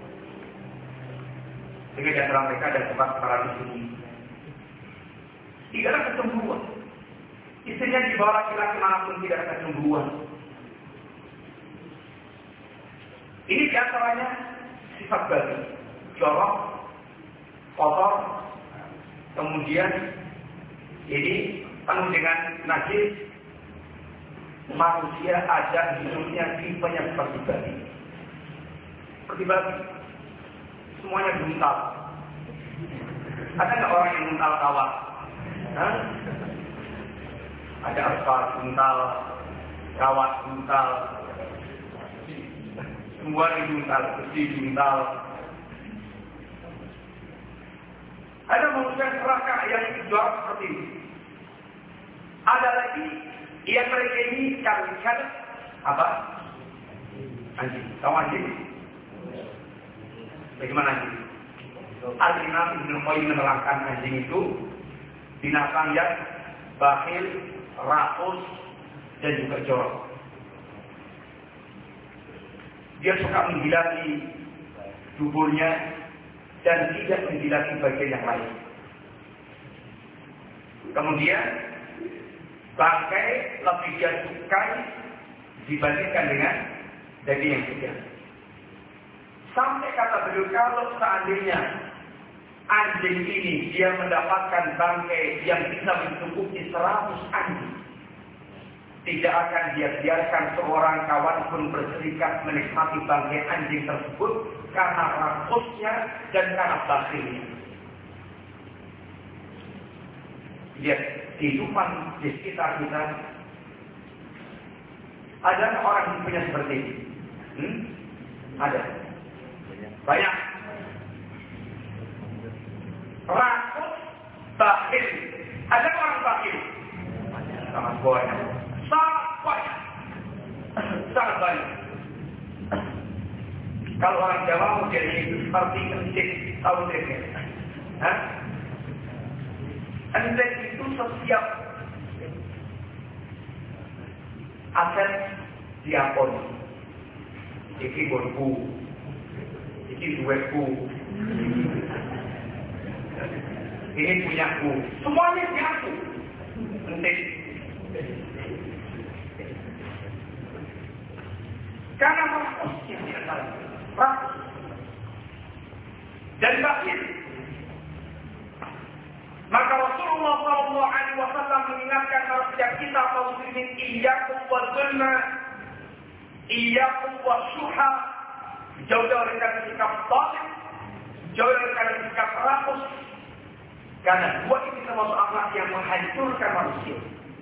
Sehingga di antara mereka ada tempat para istri. Tidak ada kecemburuan. Istrinya dibawa laki-laki manapun tidak ada kecemburuan. Ini di antaranya sifat batin, jorok, kotor, kemudian ini penuh dengan najis. Manusia ada hidupnya tipenya seperti babi. Seperti babi. Semuanya buntal. Ada nggak orang yang buntal kawat? Hah? Ada aspal buntal, kawat buntal, semua buntal, besi buntal. Ada manusia serakah yang jorok seperti ini. Ada lagi yang mereka ini kali-kali apa? Anjing. Tahu anjing? Bagaimana anjing? Al-Imam Ibnu Qayyim menerangkan anjing itu binatang yang bakhil, rakus, dan juga jorok. Dia suka menjilati tubuhnya dan tidak menjilati bagian yang lain. Kemudian bangkai lebih dia sukai dibandingkan dengan daging yang segar. Sampai kata beliau, kalau seandainya anjing ini dia mendapatkan bangkai yang bisa mencukupi seratus anjing, tidak akan dia biarkan seorang kawan pun berserikat menikmati bangkai anjing tersebut karena rakusnya dan karena bakhilnya. Lihat kehidupan di sekitar kita. Ada orang yang punya seperti ini? Hmm? Ada. Banyak. Rakus, bakhil. Ada orang bakhil? Sangat banyak. Sangat banyak. Sangat banyak. Kalau orang Jawa mungkin itu seperti kencing, tahu tidak? Hah? Kencing itu setiap aset diapon. Iki bonku, iki duetku, ini punyaku. Semuanya diaku. Kencing. Karena rakusnya di antara rakus dan bakhil. Maka Rasulullah shallallahu alaihi wasallam mengingatkan kepada kita kaum muslimin, iyyakum wadzulma, iyyakum wasyuha, jauh dari sikap zalim, jauh dari sikap rakus, karena dua ini termasuk akhlak yang menghancurkan manusia.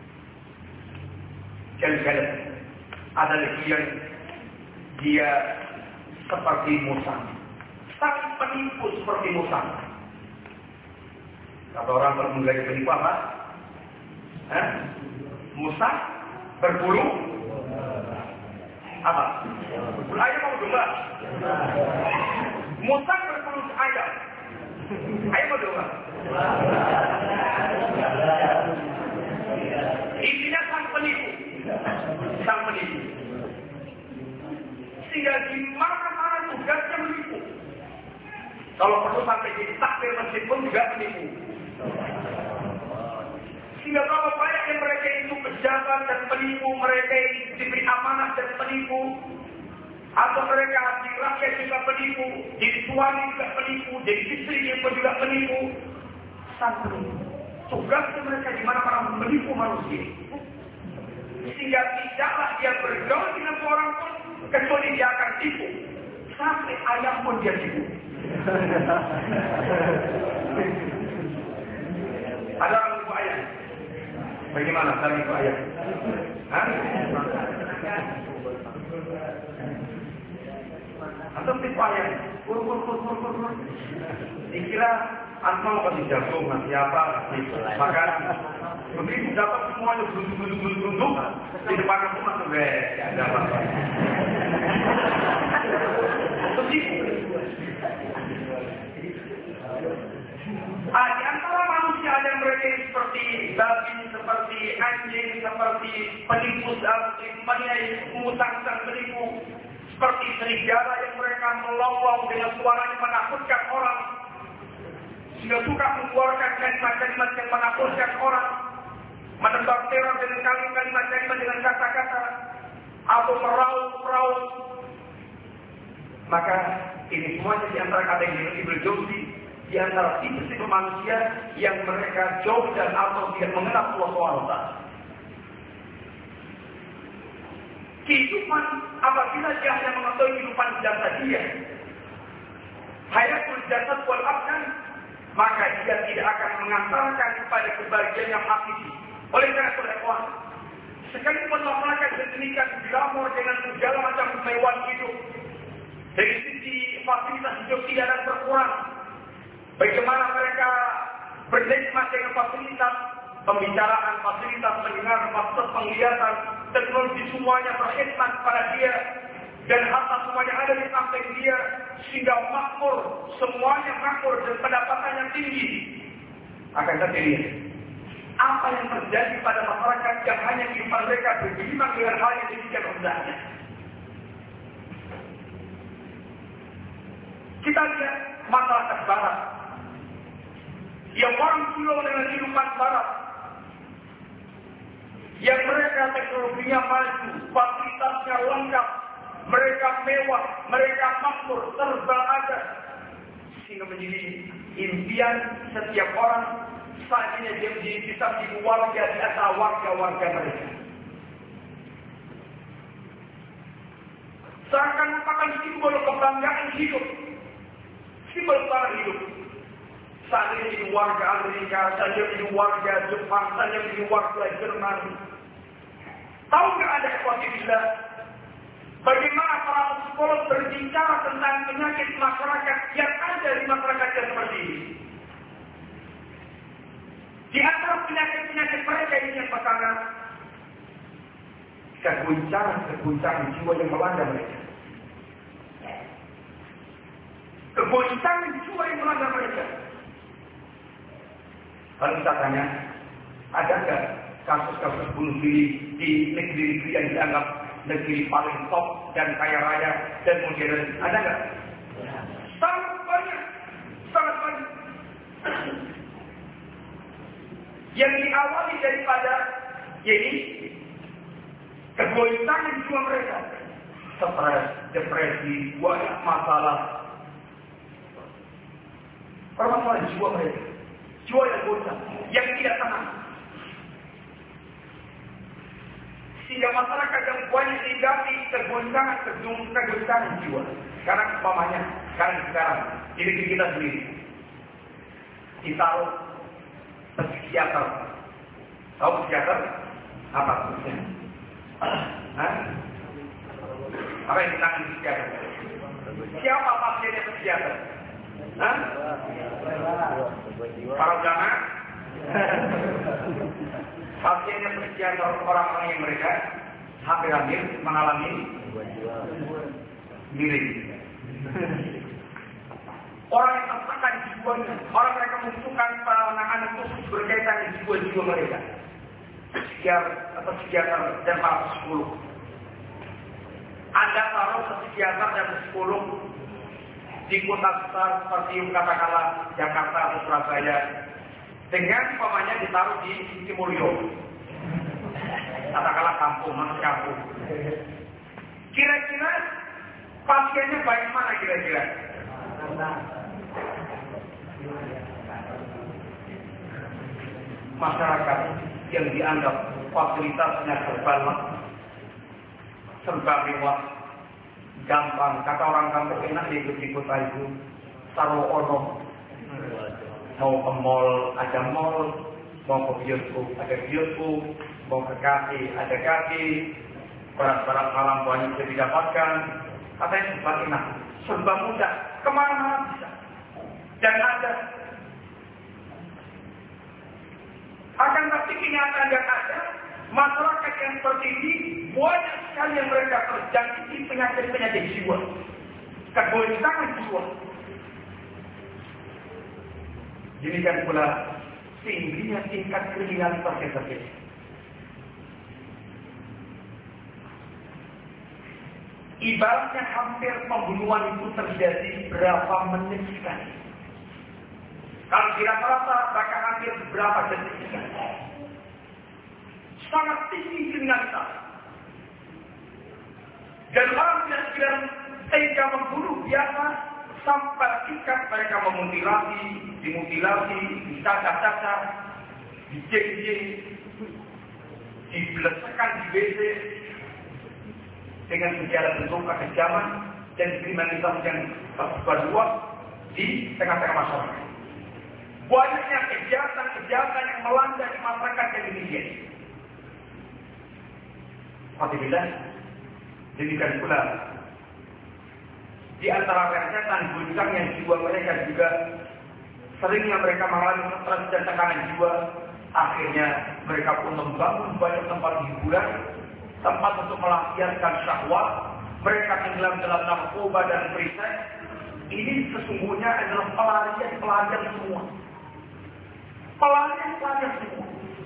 Kali-kali ada lagi yang dia seperti musang, saling penipu seperti musang. Kata orang bermulai penipu apa? Eh? Musang berbulu apa? Berbulu ayam atau domba? Musang berbulu ayam. Ayam atau domba? Intinya sang penipu, sang penipu. Sehingga di mana-mana tugasnya menipu. Kalau perlu sampai di takbir masjid pun juga menipu. Sehingga kalau banyak yang mereka itu pejabat dan penipu, mereka ini diberi amanah dan penipu, atau mereka di rakyat juga penipu, jadi suami juga penipu, jadi istri pun juga penipu. Sang penipu. Tugasnya mereka di mana-mana menipu manusia. Sehingga tidaklah dia bergaul dengan seorang pun kecuali dia akan tipu. Sampai ayam pun dia tipu. Ada orang tipu ayam? Bagaimana cara tipu ayam? Hah? Atau tipu ayam? Kur kur kur kur kur kur. Dikira antum kasih jagung, kasih apa, kasih makanan. Begitu dapat semuanya berundung-undung-undung di depan aku masuk deh, ya ada apa-apa. Begitu. Ah, di antara manusia ada mereka seperti babi, seperti anjing, seperti penipu, seperti musang-musang penipu, seperti serigala yang mereka melolong dengan suaranya menakutkan orang, sehingga suka mengeluarkan kalimat-kalimat yang menakutkan orang, menebar teror dengan kalimat-kalimat dengan kata-kata, atau meraung-meraung. Maka ini semuanya di antara kata yang Ibnu Jauzi, di antara tipe-tipe manusia yang mereka jauh dan atau tidak mengenal Allah subhanahu wa taala. Kehidupan apabila dia hanya mengetahui kehidupan jasadiah, hayatul jasad wal abdan, maka dia tidak akan mengantarkan kepada kebahagiaan yang hakiki. Oleh karena itu, ikhwan, sekalipun masyarakat sedemikian glamor dengan segala macam kemewahan hidup, dari sisi fasilitas hidup tidak ada berkurang. Bagaimana mereka bernikmat dengan fasilitas pembicaraan, fasilitas pendengaran, fasilitas penglihatan, teknologi semuanya berkhidmat pada dia, dan harta semuanya ada di samping dia, sehingga makmur, semuanya makmur dan pendapatannya tinggi. Akan tetapi, apa yang terjadi pada masyarakat yang hanya kehidupan mereka bergelimang dengan hal yang demikian rendahnya? Kita lihat masyarakat barat, yang orang pulau dengan kehidupan barat, yang mereka teknologinya maju, fasilitasnya lengkap, mereka mewah, mereka makmur, serba ada, sehingga menjadi impian setiap orang saatnya dia menjadi bisa menjadi warga di antara warga-warga mereka. Seakan merupakan simbol kebanggaan hidup, simbol kebanggaan hidup. Saat ini jadi warga Amerika, saja jadi warga Jepang, saja jadi warga Jerman. Tahu nggak ada ikhwatibillah, bagaimana para psikolog berbicara tentang penyakit masyarakat yang ada di masyarakat yang seperti ini? Di antara penyakit-penyakit mereka ini yang pertama, keguncangan-keguncangan jiwa yang melanda mereka. Keguncangan jiwa yang melanda mereka. Kalau kita tanya, ada nggak kasus-kasus bunuh diri di negeri-negeri yang dianggap negeri paling top dan kaya raya dan modern? Ada nggak? Sangat banyak, sangat banyak. Yang diawali daripada ini kegoncangan jiwa mereka, stres, depresi, banyak masalah, permasalahan jiwa mereka, jiwa yang goncang, yang tidak tenang. Sehingga masyarakat yang banyak dihadapi kegoncangan, kegoncangan jiwa. Sekarang umpamanya, sekarang sekarang di negeri kita sendiri, ditaruh psikiater. Tahu psikiater? Apa maksudnya? Hah? Apa yang ditangani psikiater? Siapa pasiennya psikiater? Hah? Para ulama? Pasiennya psikiater orang-orang yang mereka hampir-hampir mengalami diri. Orang yang tertekan jiwanya, orang mereka membutuhkan penanganan khusus berkaitan dengan jiwa-jiwa mereka. Psikiater atau psikiater dan para psikolog. Anda taruh psikiater dan psikolog di kota besar seperti katakanlah Jakarta atau Surabaya, dengan umpamanya ditaruh di Sitimulyo, katakanlah kampung, masuk kampung. Kira-kira pasiennya baik mana kira-kira? Masyarakat yang dianggap fasilitasnya serba serba mewah, gampang, kata orang kampung enak di kota itu, sarwo ono, mau ke mall ada mall, mau ke bioskop ada bioskop, mau ke kafe ada kafe, barang-barang malam banyak bisa didapatkan, katanya serba enak, serba mudah, kemana-mana bisa, dan ada. Akan tapi kenyataan yang ada, masyarakat yang seperti ini banyak sekali yang mereka terjangkiti penyakit-penyakit jiwa, kegoncangan jiwa. Demikian pula tingginya tingkat kriminalitas yang terjadi. Ibaratnya hampir pembunuhan itu terjadi berapa menit sekali. Kalau tidak merasa, bahkan hampir beberapa detik sekali. Sangat tinggi kriminalitas. Dan orang tidak sekedar Tega membunuh biasa, sampai ikat mereka memutilasi, dimutilasi, dicacah-cacah, dijeng-jeng, dibelesekan di W C dengan segala bentuk kekejaman dan kriminalitas yang tersebar luas di tengah-tengah masyarakat. Banyaknya kejahatan-kejahatan yang melanda di masyarakat yang demikian. Alhamdulillah, demikian pula di antara rentetan goncang yang jiwa mereka juga seringnya mereka mengalami stres dan tekanan jiwa. Akhirnya mereka pun membangun banyak tempat hiburan, tempat untuk melampiaskan syahwat. Mereka tenggelam dalam narkoba dan free sex. Ini sesungguhnya adalah pelarian-pelarian semua. Pelarian-pelarian semua.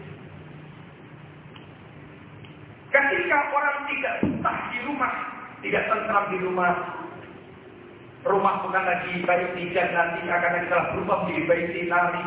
Ketika orang tidak betah di rumah, tidak tentram di rumah, rumah bukan lagi bayi pijat, nanti akan telah berubah menjadi bayi sinari.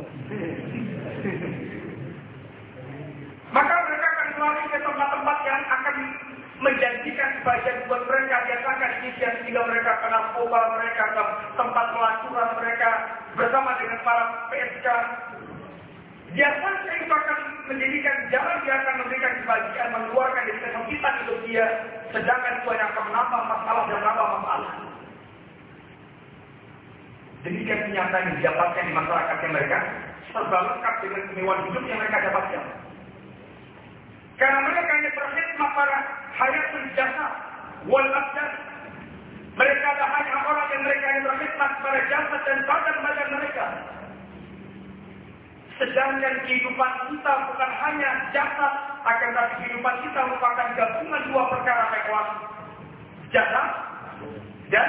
Maka mereka akan lari ke tempat-tempat yang akan menjanjikan kebahagiaan buat mereka. Biasakan inisiasi sehingga mereka ke narkoba, mereka ke tempat pelacuran, mereka bersama dengan para P S K. Biasanya itu akan menjadikan jalan dia akan memberikan kebahagiaan, mengeluarkan dari kesempitan hidup dia, sedangkan itu yang akan menambah masalah dan menambah masalah. Demikian kenyataan yang didapatkan di masyarakat yang mereka serba lengkap dengan kemewahan hidup yang mereka dapatkan. Karena mereka hanya berkhidmat pada hayat jasad wal abdan. Mereka adalah hanya orang yang mereka hanya berkhidmat pada jasad dan badan-badan mereka. Sedangkan kehidupan kita bukan hanya jasad, akan tetapi kehidupan kita merupakan gabungan dua perkara mewah. Jasad dan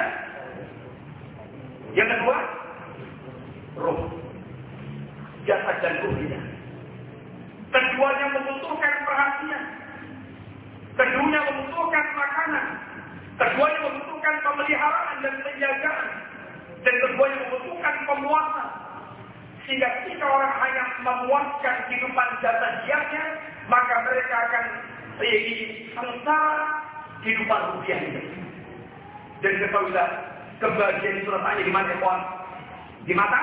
yang kedua, roh. Jasad dan roh kita. Keduanya membutuhkan perhatian. Keduanya membutuhkan makanan. Keduanya membutuhkan pemeliharaan dan penjagaan. Dan keduanya membutuhkan pemuasan. Sehingga jika orang hanya memuaskan kehidupan jasadiahnya, maka mereka akan menjadi sengsara kehidupan rupiahnya. Dan ketahuilah, kebahagiaan itu letaknya di mana, kawan? Di mata?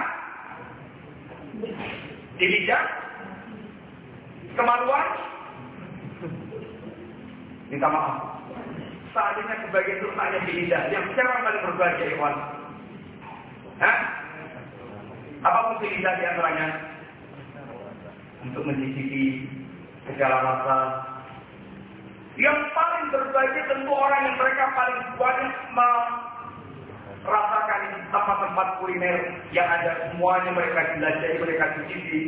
Di lidah? Kemaluan? Minta maaf. Saatnya kebahagiaan itu letaknya di lidah. Yang siapa paling berbahagia, kawan? Hah? Apa fungsi lidah di antaranya? Untuk mencicipi segala rasa. Yang paling berbahagia tentu orang yang mereka paling banyak merasakan tempat-tempat kuliner yang ada semuanya mereka jelajahi, mereka cicipi.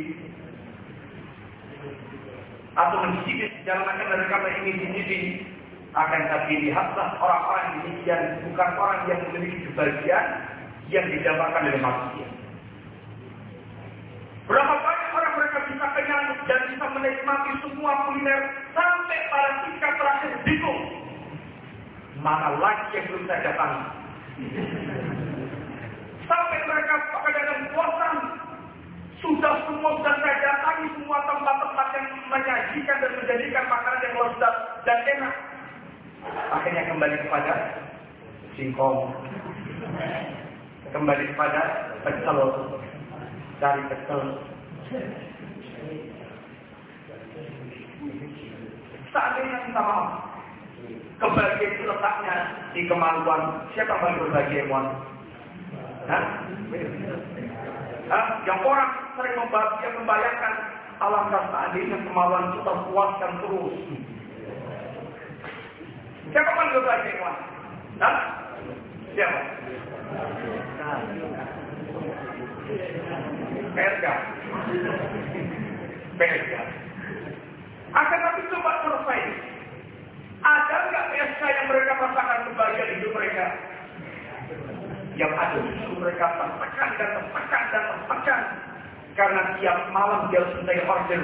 Atau mencicipi segala macam mereka ingin cicipi. Akan tapi lihatlah orang-orang demikian bukan orang yang memiliki kebahagiaan yang didapatkan oleh manusia. Berapa banyak orang mereka bisa kenyang dan bisa menikmati semua kuliner sampai pada tingkat terakhir bingung. Mana lagi yang belum saya datangi? Sampai mereka kadang-kadang bosan. Sudah semua sudah saya datangi semua tempat-tempat yang menyajikan dan menjadikan makanan yang lezat dan enak. Akhirnya kembali kepada singkong. Kembali kepada pecel. Cari pecel. Seandainya minta maaf, kebahagiaan itu letaknya di kemaluan. Siapa paling berbahagia, Tuan? Hah? Hah? Yang orang sering membahagia, membayangkan alangkah seandainya kemaluan itu terpuaskan terus. Siapa paling berbahagia, Tuan? Hah? Siapa? P S K. P S K. Akan tapi coba survei. Ada nggak P S K yang mereka rasakan kebahagiaan hidup mereka? Yang ada justru mereka tertekan dan tertekan dan tertekan. Karena tiap malam dia harus mencari order.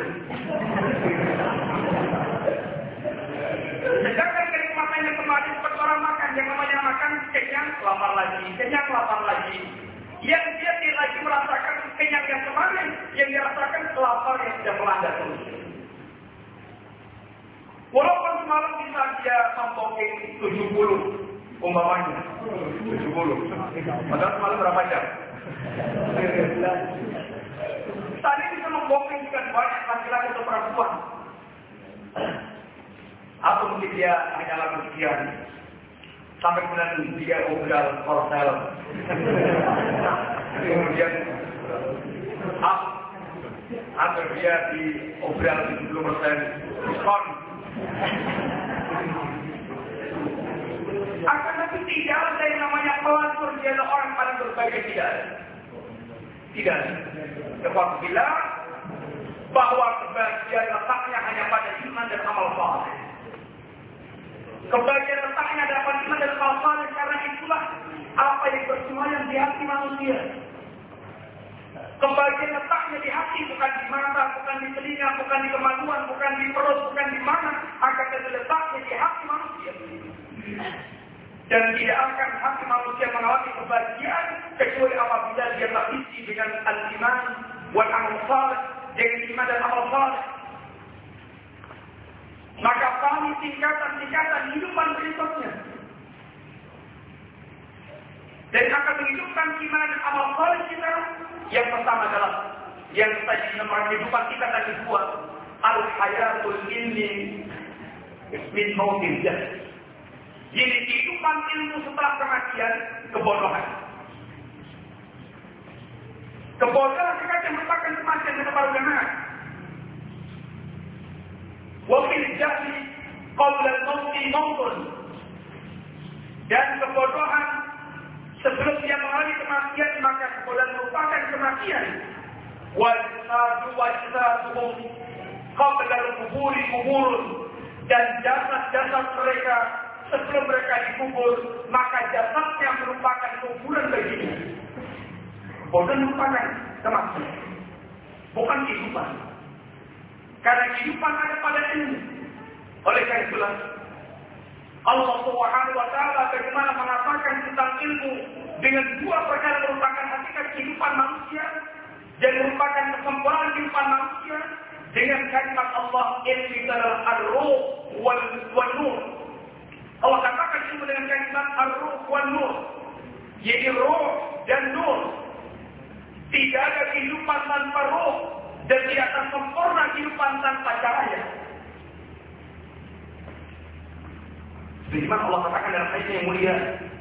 Sedangkan kenikmatannya kemarin seperti orang makan. Yang namanya makan kenyang, lapar lagi. Kenyang, lapar lagi. Yang dia tidak lagi merasakan kenyang yang kemarin, yang dia rasakan lapar yang sudah melanda terus. Walaupun semalam bisa dia sampoking tujuh puluh, umpamanya tujuh puluh. Padahal semalam berapa jam? Tadi bisa membandingkan banyak laki-laki atau perempuan. Atau mungkin dia hanyalah kesekian. Sampai kemudian dia obral korsel. Kemudian up. Atau dia di obral tujuh puluh persen diskon. Akan tapi tidak ada yang namanya pelacur. Dia adalah orang paling berbahagia. Tidak ada. Tidak ada. Sebab bila bahwa kebahagiaan letaknya hanya pada iman dan amal saleh. Kebahagiaan letaknya adalah pada iman dan amal saleh, karena itulah apa yang bersemayam di hati manusia. Kebahagiaan letaknya di hati, bukan di mata, bukan di telinga, bukan di kemaluan, bukan di perut, bukan di mana, akan letaknya di hati manusia. Dan tidak akan hati manusia mengalami kebahagiaan kecuali apabila dia terisi dengan al-iman wal amal saleh, dengan iman dan amal saleh. Maka pahami tingkatan-tingkatan kehidupan berikutnya. Dan akan menghidupkan iman dan amal saleh kita. Yang pertama adalah yang tadi nomor kehidupan kita tadi buat al-hayatul ilmi min mautil jahl. Jadi kehidupan ilmu setelah kematian, kebodohan. Kebodohan sekali merupakan kematian yang para ulama. Wa fil jahli qabla al-mauti mautun. Dan kebodohan sebelum dia mengalami kematian, maka kebodohan merupakan kematian. Wajsadu wajsaduhum qabla al-quburi kuburun. Dan jasad-jasad mereka sebelum mereka dikubur, maka jasadnya merupakan kuburan baginya. Kebodohan merupakan kematian, bukan kehidupan. Karena kehidupan ada pada ilmu. Oleh karena itulah Allah Subhanahu wa taala bagaimana mengatakan tentang ilmu dengan dua perkara merupakan hakikat kehidupan manusia dan merupakan kesempurnaan kehidupan manusia dengan kalimat Allah ilmi adalah ar-ruh wal wal nur. Allah katakan ilmu dengan kalimat ar-ruh wal nur, yaitu ruh dan nur. Tidak ada kehidupan tanpa ruh dan tidak akan sempurna kehidupan tanpa cahaya. Bagaimana Allah katakan dalam ayat yang mulia,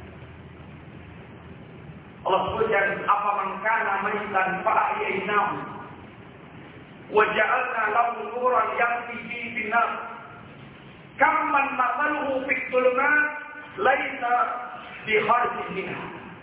Allah sebutkan apa man kana maitan fa ahyaynahu wa ja'alna lahu nuran yamshi bihi fin nas kamman mathaluhu fi dhulumat laisa bi kharijin minha.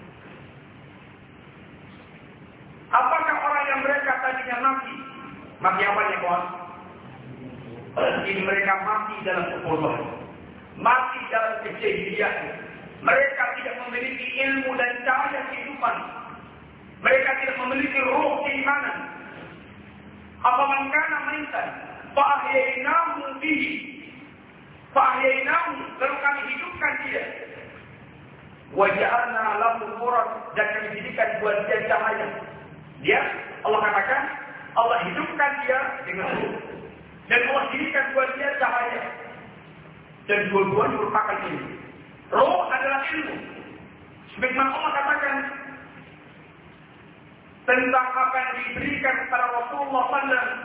Apakah orang yang mereka tadinya mati, mati apa ya kawan? Ini mereka mati dalam kebodohan, mati dalam kejahilian. Mereka tidak memiliki ilmu dan cahaya kehidupan. Mereka tidak memiliki ruh keimanan. Apa man kana maitan fa ahyaynahu bihi. Fa ahyaynahu, lalu kami hidupkan dia. Wa ja'alna lahu nuran, dan kami jadikan buat dia cahaya. Dia, Allah katakan, Allah hidupkan dia dengan ruh. Dan Allah jadikan buat dia cahaya. Dan dua-duanya merupakan ilmu. Ruh adalah ilmu. Sebagaimana Allah katakan tentang apa yang diberikan kepada Rasulullah sallallahu alaihi wasallam,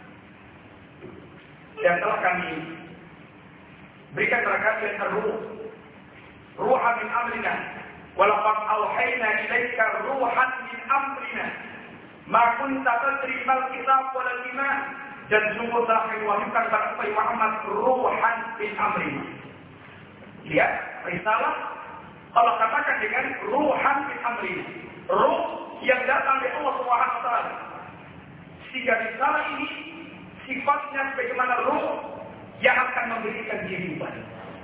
yang telah kami berikan kepada kalian ar-ruh, ruhan min amrina, walaqad awhayna ilaika ruhan min amrina, ma kunta tadri mal kitab wal iman. Dan sungguh telah kami wahyukan kepada Muhammad ruhan min amrina. Lihat, risalah Allah katakan dengan ruhan min amrina, ruh yang datang dari Allah Subhanahu wa taala. Sehingga risalah ini sifatnya sebagaimana ruh yang akan memberikan kehidupan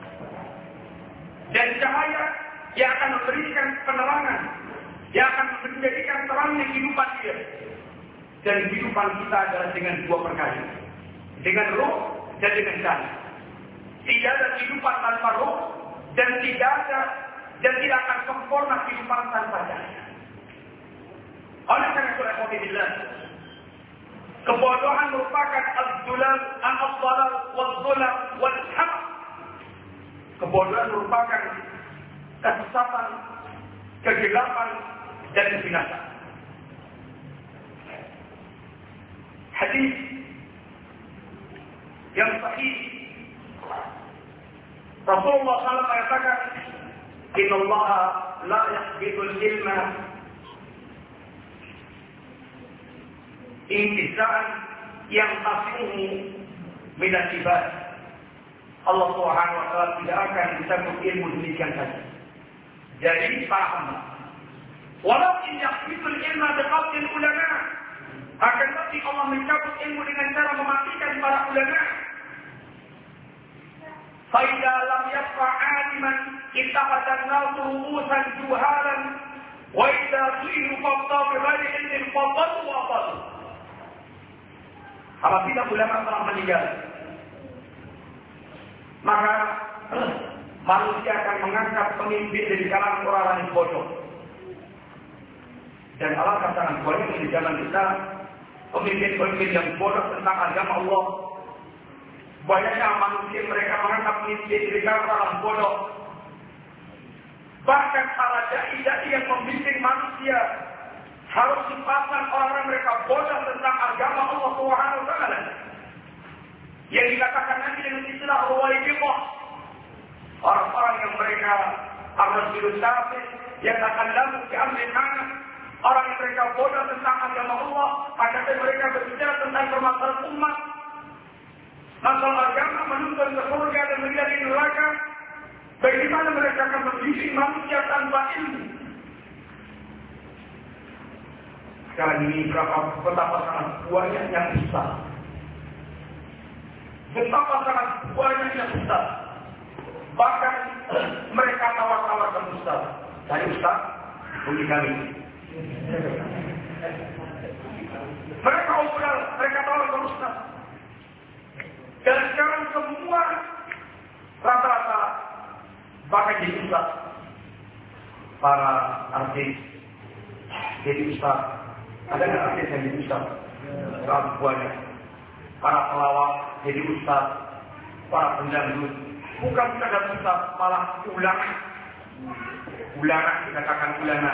dan cahaya yang akan memberikan penerangan, yang akan menjadikan terangnya kehidupan dia. Dan kehidupan kita adalah dengan dua perkara, dengan ruh dan dengan cahaya. Tidak ada kehidupan tanpa ruh, dan tidak ada dan tidak akan sempurna kehidupan tanpa cahaya. Oleh karena itu, alhamdulillah, kebodohan merupakan al-dhulal, al-dhalal, wal-dhulam, wal-haq. Kebodohan merupakan kesesatan, kegelapan, dan kebinasaan. Hadis yang sahih, Rasulullah shallallahu alaihi wasallam mengatakan, Inna Allah la yaqbidul ilma intiza'an yang tasimuhu minat ibad. Allah Subhanahu wa taala tidak akan mencabut ilmu demikian saja dari para hamba. Walakin yaqbidul ilma biqabdil ulama. Akan tetapi Allah mencabut ilmu dengan cara mematikan para ulama. Fa idza lam yabqa 'aliman ittakhadha an-nasu ru'usan juhalan wa idza su'ilu faqta bi ghairi ilmin fadallu wa adallu. Apabila ulama telah meninggal, maka manusia akan mengangkat pemimpin dari kalangan orang-orang yang bodoh. Dan alangkah sangat banyak di zaman kita pemimpin-pemimpin yang bodoh tentang agama Allah. Banyaknya manusia mereka mengangkat pemimpin dari kalangan orang bodoh. Bahkan para dai-dai yang membimbing manusia harus dipasang orang-orang mereka bodoh tentang agama Allah Subhanahu wa taala. Yang dikatakan nanti dengan istilah ruwaibithah. Orang-orang yang mereka harus dirusafir, yang akan lalu diambil anak. Orang yang mereka bodoh tentang agama Allah, akhirnya mereka berbicara tentang permasalahan umat. Masalah agama menuntun ke surga dan menjadi neraka. Bagaimana mereka akan membimbing manusia tanpa ilmu? Sekarang ini berapa betapa sangat banyaknya ustaz. Betapa sangat banyaknya ustaz. Bahkan mereka tawar-tawarkan ustaz. Dari ustaz, bagi kami. Mereka obral, mereka tawarkan ustaz. Dan sekarang semua rata-rata bahkan jadi ustaz. Para artis jadi ustaz. Ada nggak artis yang jadi ustaz? Berapa banyak. Para pelawak jadi ustaz. Para pendangdut bukan sekadar ustaz, malah ulama. Ulama, dikatakan ulama.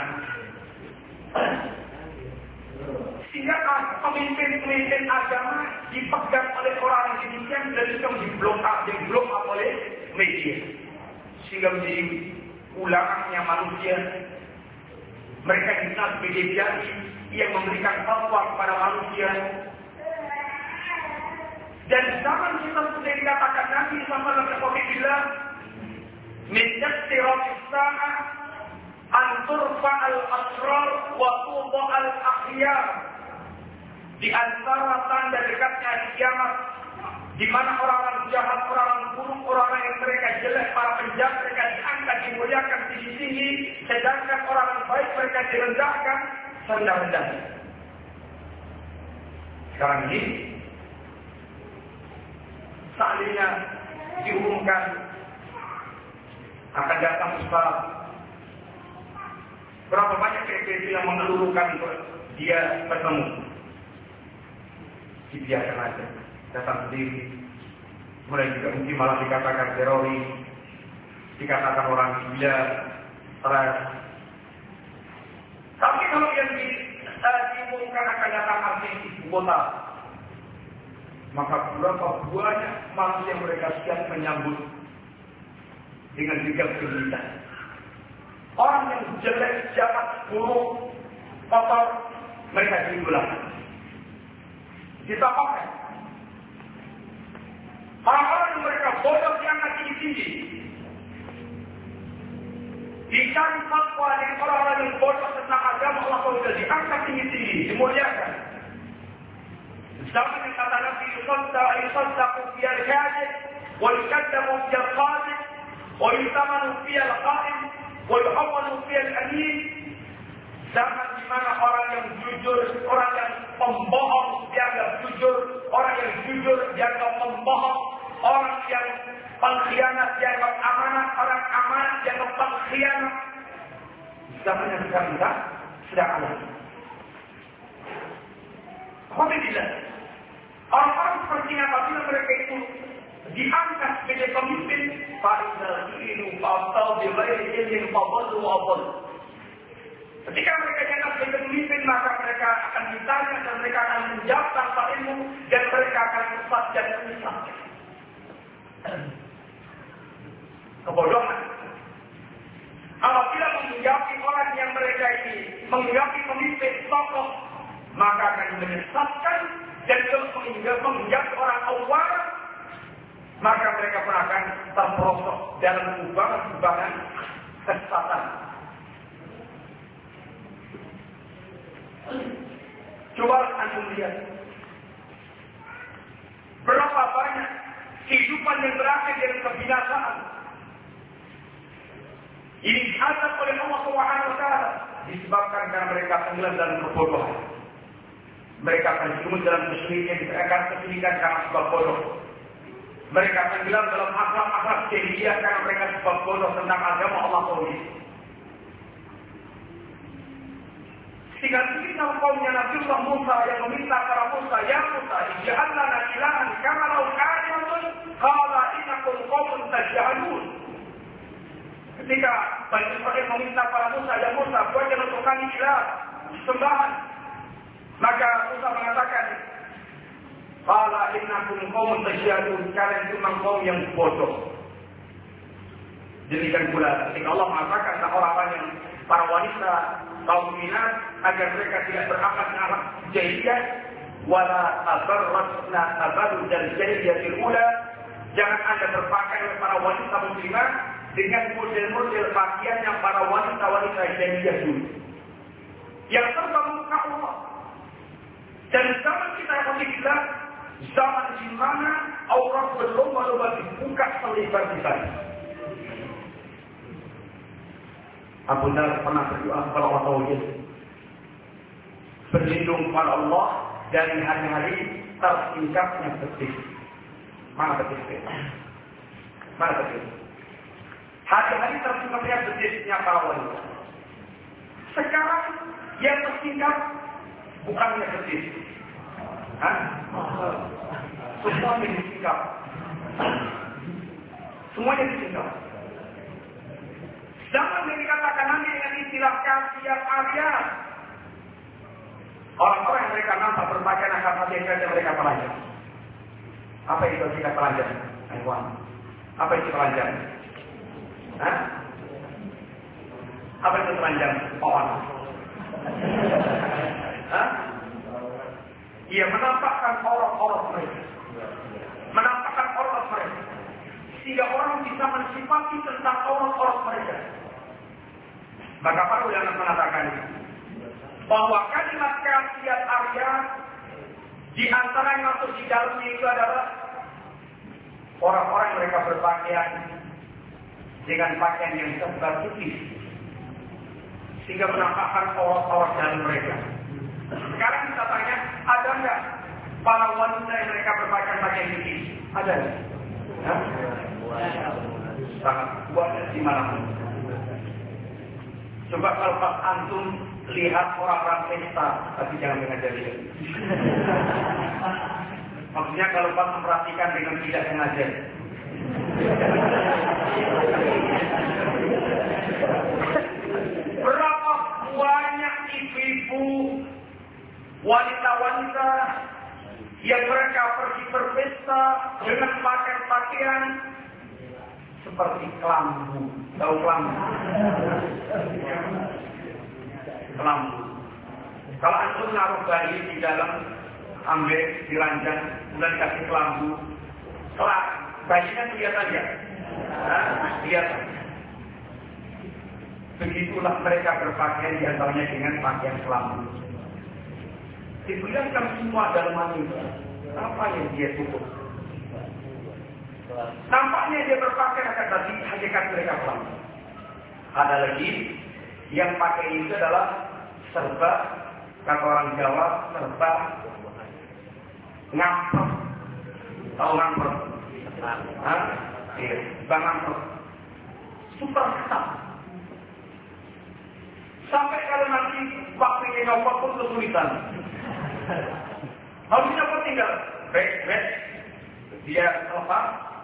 Sehingga pemimpin-pemimpin agama dipegang oleh orang yang demikian dan juga diblokap, diblokap oleh media. Sehingga menjadi ulama manusia. Mereka dikenal sebagai dai yang memberikan fatwa kepada manusia. Dan zaman kita sudah dikatakan Nabi sallallahu alaihi wasallam min yastirafis sa'ah an turfa'al asrar wa tudha'al akhyar. Di antara tanda dekatnya hari kiamat, di mana orang-orang jahat, orang-orang buruk, orang-orang yang mereka jelek, para penjahat mereka diangkat, dimuliakan tinggi-tinggi, sedangkan orang baik mereka direndahkan rendah-rendahnya. Sekarang ini seandainya diumumkan akan datang ustaz, berapa banyak P P P yang mengeluhkan dia bertemu? Dibiarkan aja, datang sendiri. Kemudian juga mungkin malah dikatakan teroris, dikatakan orang gila, stres. Tapi kalau yang di, uh, diumumkan akan datang artis ibu kota, maka berapa banyak manusia yang mereka siap menyambut dengan gegap gempita. Orang yang jelek, jahat, buruk, kotor, mereka diidolakan. Kita pakai. Orang-orang yang mereka bodoh diangkat tinggi-tinggi. Dicari fatwa dengan orang-orang yang bodoh tentang agama Allah sudah diangkat tinggi-tinggi, dimuliakan. Zaman yang kata Nabi yusaddaqu fiyal kadhib wa yukaddamu fiyal qadhib wa yutamanu fiyal qa'im wa yuhawwalu fiyal amin. Zaman di mana orang yang jujur, orang yang pembohong dianggap jujur, orang yang jujur dianggap pembohong, orang yang pengkhianat dianggap amanat, orang amanat dianggap pengkhianat. Zaman yang sekarang kita sedang ada. Alhamdulillah. Orang-orang seperti apabila mereka itu diangkat sebagai pemimpin, fa'idal ilmu fa'atau bilairi ilmin fa'adlu wa'adlu. Ketika mereka diangkat sebagai pemimpin, maka mereka akan ditanya dan mereka akan menjawab tanpa ilmu, dan mereka akan sesat dan menyesat. Kebodohan. Apabila menjauhi orang yang mereka ini, menjauhi pemimpin tokoh, maka akan menyesatkan, dan kalau menjauhi orang awam, maka mereka pun akan terperosok dalam kubangan-kubangan kesesatan. Coba antum lihat, berapa banyak kehidupan yang berakhir dengan kebinasaan. Ini diazab oleh Allah Subhanahu wa taala disebabkan karena mereka tenggelam dalam kebodohan. Mereka terjerumus dalam kesyirikan, akan kesyirikan karena sebab bodoh. Mereka tenggelam dalam akhlak-akhlak jahiliyah karena mereka sebab bodoh tentang agama Allah Tauhid. Sehingga kita kaumnya Nabiullah Musa yang meminta para Musa, ya Musa, ij'al lana ilahan kama law kalimatun qala innakum qaumun tajhalun. Ketika Bani Israil meminta para Musa, ya Musa, buatkan untuk kami ilah sembahan. Maka Musa mengatakan, qala innakum qaumun tajhalun, kalian cuma kaum yang bodoh. Demikian pula ketika Allah mengatakan orang-orang yang para wanita kaum minat agar mereka tidak berakhlak akhlak jahiliyah, wala abarratna abaru dan jahiliyatil ula, jangan Anda berpakaian oleh para wanita muslimah dengan model-model pakaian yang para wanita-wanita jahiliyah dulu, yang serba muka Allah. Dan zaman kita yang masih kita, zaman di mana aurat berlomba-lomba dibuka selebar di sana. Abu Dhar pernah berdoa kepada Allah Tauhid, berlindung kepada Allah dari hari-hari tersingkapnya betis. Mana betis? Mana betis? Hari-hari tersingkapnya betisnya para wanita. Sekarang yang tersingkap bukannya betis, Hah? Semuanya disingkap. Semuanya disingkap. Zaman yang dikatakan nanti dengan istilah kasiat Arya, orang-orang yang mereka nampak berpakaian akan hati yang mereka telanjang. Apa itu kita telanjang? Aywan. Apa itu telanjang? Hah? Apa itu telanjang? Pohon. Hah? Ia menampakkan orang-orang mereka, menampakkan orang mereka, sehingga orang bisa mensifati tentang orang-orang mereka. Maka para ulama mengatakan bahwa kalimat kasiat Arya di antara yang masuk di dalamnya itu adalah orang-orang yang mereka berpakaian dengan pakaian yang serba putih, sehingga menampakkan orang-orang dalam mereka. Sekarang kita tanya, ada enggak para wanita yang mereka berpakaian pakaian putih? Ada enggak? Hah? Sangat kuat di mana-mana. Coba kalau pas antum lihat orang-orang pesta, tapi jangan dengan jari. Maksudnya kalau pas memperhatikan dengan tidak sengaja. Berapa banyak ibu-ibu, wanita-wanita yang mereka pergi berpesta dengan pakaian-pakaian seperti kelambu. Tahu kelambu? Kelambu. Kalau antum naruh bayi di dalam, ambil diranjang, kemudian kasih kelambu, setelah bayinya kelihatan ya? Nah, kelihatan. Begitulah mereka berpakaian diantaranya dengan pakaian kelambu. Dibilangkan semua dalam hati, apa yang dia tutup? Nampaknya dia berpakaian akan tadi hakikat mereka kelambu. Ada lagi yang pakai itu adalah serba, kata orang Jawa, serba ngampret. Tahu ngampret? Hah? Iya, bang ngampret. Super ketat. Sampai kalau nanti waktunya nyopot pun kesulitan. Harusnya apa tinggal? Baik, baik. Dia apa?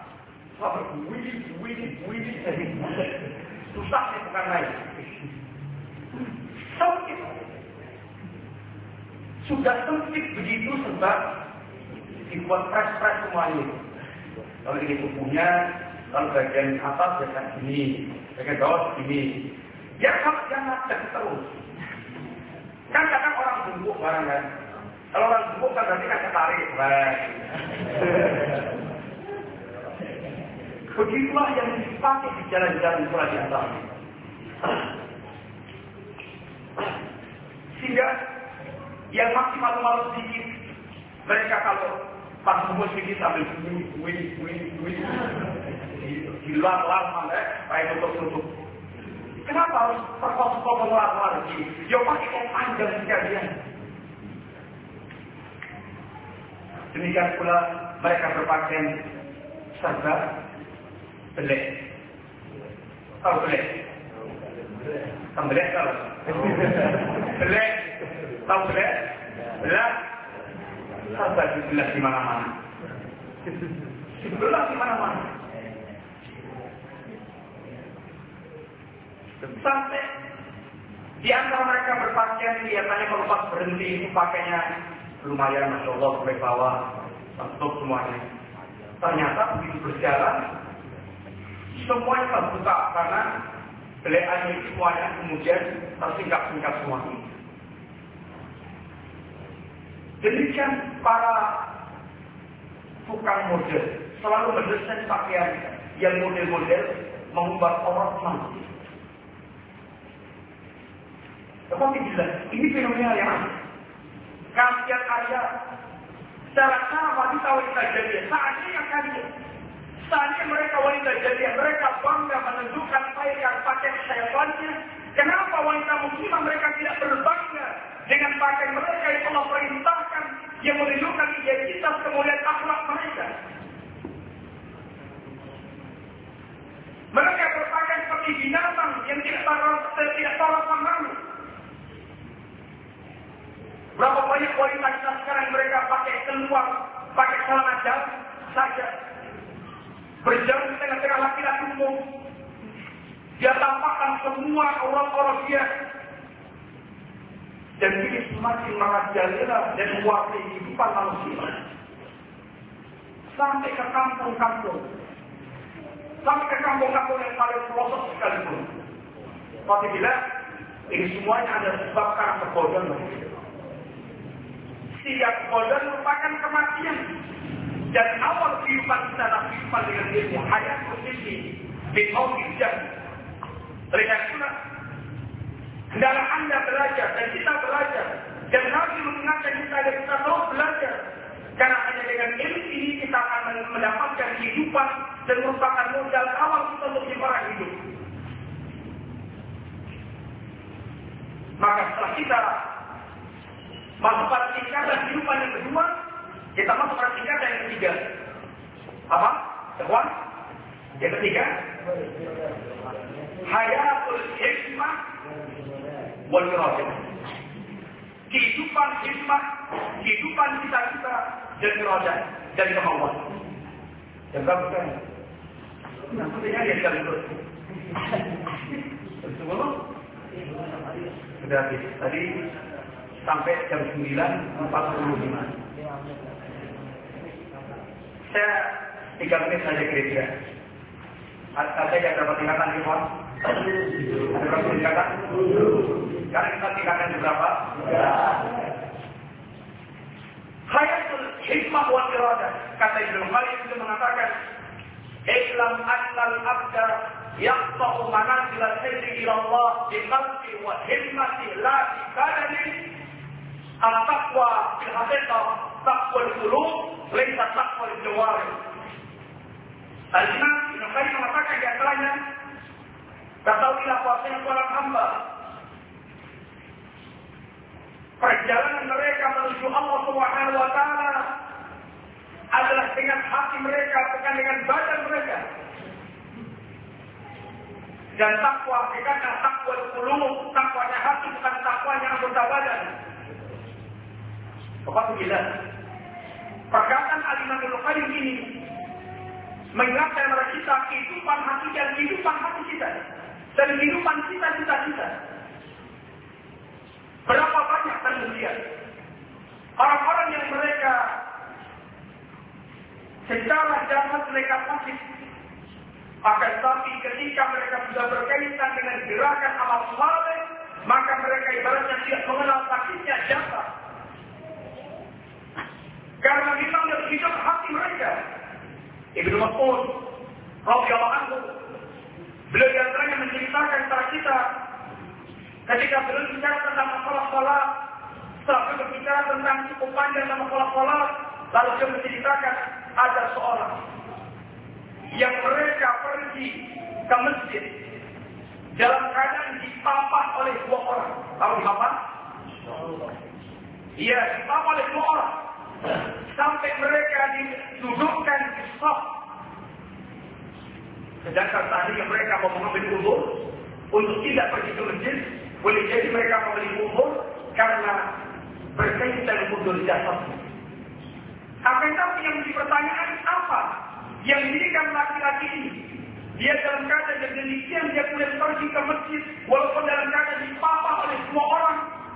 Wah, wih, wih, wih. Susah nih bukan main. Sempit. Sudah sempit begitu sebab dibuat pres-pres semuanya. Kalau ini tubuhnya, kalau bagian atas ya ini, bagian bawah ini. Ya kalau jangan ada terus. Kan kadang orang bungkuk barang kan. Kalau orang bungkuk kan berarti kan ketarik. Begitulah yang dipakai di jalan-jalan pula di atas. Sehingga yang masih malu-malu sedikit, mereka kalau pas umur sedikit sambil wih, wih, wih, wih, di luar-luar sampai kayak tutup-tutup. Kenapa harus perkos-kos luar-luar begini? Ya pakai kain panjang sekalian. Demikian pula mereka berpakaian serba belek. Tahu belek? Tahu belek tahu? Belek. Tahu belek? Belak. Serba dibelah di mana-mana. Dibelah di mana-mana. Sampai di antara mereka berpakaian biasanya kalau pas berhenti itu pakainya lumayan, masya Allah, sampai bawah, tutup semuanya. Ternyata begitu berjalan, semuanya terbuka karena belekannya itu semuanya kemudian tersingkap-singkap semuanya. Demikian para tukang model selalu mendesain pakaian yang model-model mengubah orang manusia. Tetapi bila ini fenomena yang ada. Karya-karya secara cara wanita-wanita jadiah. Saatnya yang kalian. Saatnya mereka wanita jadiah. Mereka bangga menunjukkan pakaian pakaian syaitannya. Kenapa wanita muslimah mereka tidak berbangga dengan pakaian mereka yang Allah perintahkan yang menunjukkan identitas kemuliaan akhlak mereka? Mereka berpakaian seperti binatang yang tidak tahu tidak tahu rasa malu. Berapa banyak wanita kita sekarang mereka pakai keluar, pakai celana dalam saja, berjalan di tengah-tengah laki-laki umum. Dia tampakkan semua orang-orang dia, dan ini semakin merajalela dan mewarnai kehidupan manusia. Sampai ke kampung-kampung, sampai ke kampung-kampung yang paling pelosok sekalipun. Tapi bila ini semuanya ada sebab karena kebodohan. Setiap kebodohan merupakan kematian. Dan awal kehidupan kita adalah kehidupan dengan ilmu. Hayat posisi bin'awil jannah. Oleh karena itulah, hendaklah anda belajar dan kita belajar. Dan Nabi mengingatkan kita dan kita terus belajar. Karena hanya dengan ilmu ini kita akan mendapatkan kehidupan dan merupakan modal awal kita untuk dimarahi hidup. Maka setelah kita masuk pada tingkatan kehidupan yang kedua, kita masuk pada tingkatan yang ketiga. Apa? Teman? Yang ketiga, hayatul hikmah wal iradah. Kehidupan hikmah, kehidupan kita-kita dan iradah, dari kemauan. Yang keempat, maksudnya dia sekali terus. Sebelum sudah habis. Tadi sampai jam sembilan empat puluh lima. Saya tiga menit saja kira-kira. Ada yang dapat tingkatan di bawah? Ada berapa tingkatan? Sekarang kita tingkatan berapa? Hayatul hikmah wal iradah. Kata Ibnu Khalid itu mengatakan, "Ilam annal abda yaqta'u manazil al-sayri ila Allah bi qalbi wa hikmati la bi badani." Al-taqwa fil haqiqah taqwa al-qulub laysa taqwa al-jawarih. Al-Imam Ibnu Qayyim mengatakan di antaranya, ketahuilah bahwasanya seorang hamba perjalanan mereka menuju Allah Subhanahu wa taala adalah dengan hati mereka, bukan dengan badan mereka. Dan takwa hakikatnya takwa qulub, takwanya hati bukan takwanya anggota badan. Apa bila perkataan Al-Imam Ibnu Qayyim ini mengingatkan kepada kita kehidupan hati dan kehidupan hati kita dan kehidupan cita-cita kita. Berapa banyak kemudian orang-orang yang mereka secara jahat mereka sakit, akan tapi ketika mereka sudah berkaitan dengan gerakan amal saleh, maka mereka ibaratnya tidak mengenal sakitnya jasad. Karena memang dari hidup hati mereka. Ibnu Mas'ud radhiyallahu anhu, beliau di antaranya menceritakan kepada kita ketika beliau bicara tentang masalah salat, setelah beliau berbicara tentang cukup panjang tentang masalah salat, lalu beliau menceritakan ada seorang yang mereka pergi ke masjid dalam keadaan dipapah oleh dua orang. Tahu dipapah? Iya, dipapah oleh dua orang. Sampai mereka didudukkan di saf. Sedangkan tadinya mereka mau mengambil uzur untuk tidak pergi ke masjid, boleh jadi mereka membeli uzur karena berkaitan uzur jasad. Akan tapi yang dipertanyakan apa yang menjadikan laki-laki ini dia dalam keadaan yang demikian dia boleh pergi ke masjid walaupun dalam keadaan dipapah oleh semua orang?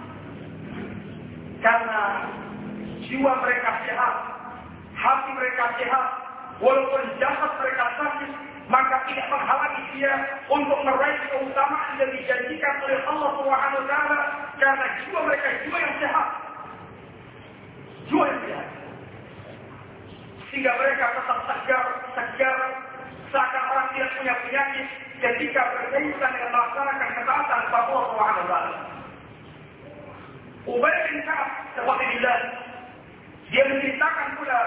Karena jiwa mereka sehat, hati mereka sehat, walaupun jasad mereka sakit, maka tidak menghalangi dia untuk meraih keutamaan yang dijanjikan oleh Allah Subhanahu wa taala karena jiwa mereka jiwa yang sehat. Jiwa yang sehat. Sehingga mereka tetap segar, segar, seakan orang tidak punya penyakit ketika berkaitan dengan melaksanakan ketaatan kepada Allah Subhanahu wa taala. Ubay bin Ka'ab radhiyallahu anhu dia menceritakan pula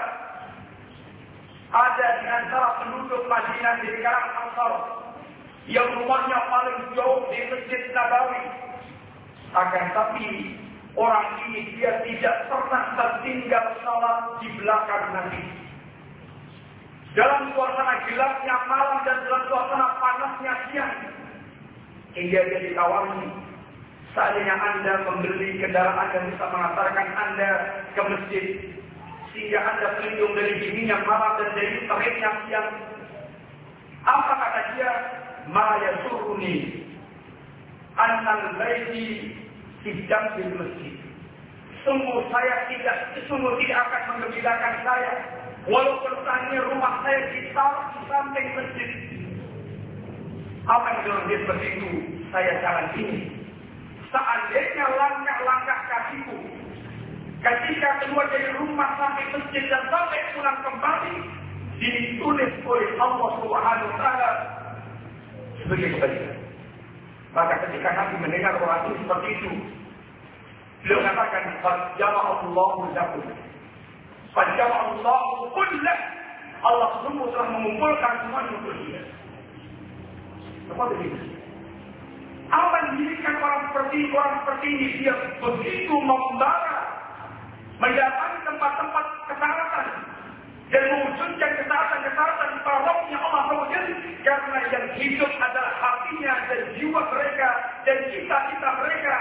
ada di antara penduduk Madinah di kalangan Ansar yang rumahnya paling jauh di Masjid Nabawi. Akan tapi orang ini dia tidak pernah tertinggal salat di belakang Nabi. Dalam suasana gelapnya malam dan dalam suasana panasnya siang, hingga dia ditawari, seandainya Anda membeli kendaraan yang bisa mengantarkan Anda ke masjid, sehingga Anda terlindung dari dinginnya malam dan dari teriknya siang. Apa kata dia? Ma yasuruni annal baiti fi jambil masjid. Sungguh saya tidak, sungguh tidak akan menggembirakan saya walaupun saatnya rumah saya ditaruh di samping masjid. Apa yang dalam dia seperti itu? Saya jalan ini. Seandainya langkah-langkah kakiku ketika keluar dari rumah sampai masjid dan sampai pulang kembali ditulis oleh Allah Subhanahu wa taala sebagai kebaikan. Maka ketika Nabi mendengar orang itu seperti itu, beliau katakan, "Fajama'allahu lakum." Fajama'allahu kullah. Allah sungguh telah mengumpulkan semuanya untuk dia. Apa begitu? Apa yang menjadikan orang seperti orang seperti ini dia begitu membara, mendatangi tempat-tempat ketaatan dan mewujudkan ketaatan-ketaatan para rohnya Allah Subhanahu wa taala karena yang hidup adalah hatinya dan jiwa mereka dan cita-cita mereka.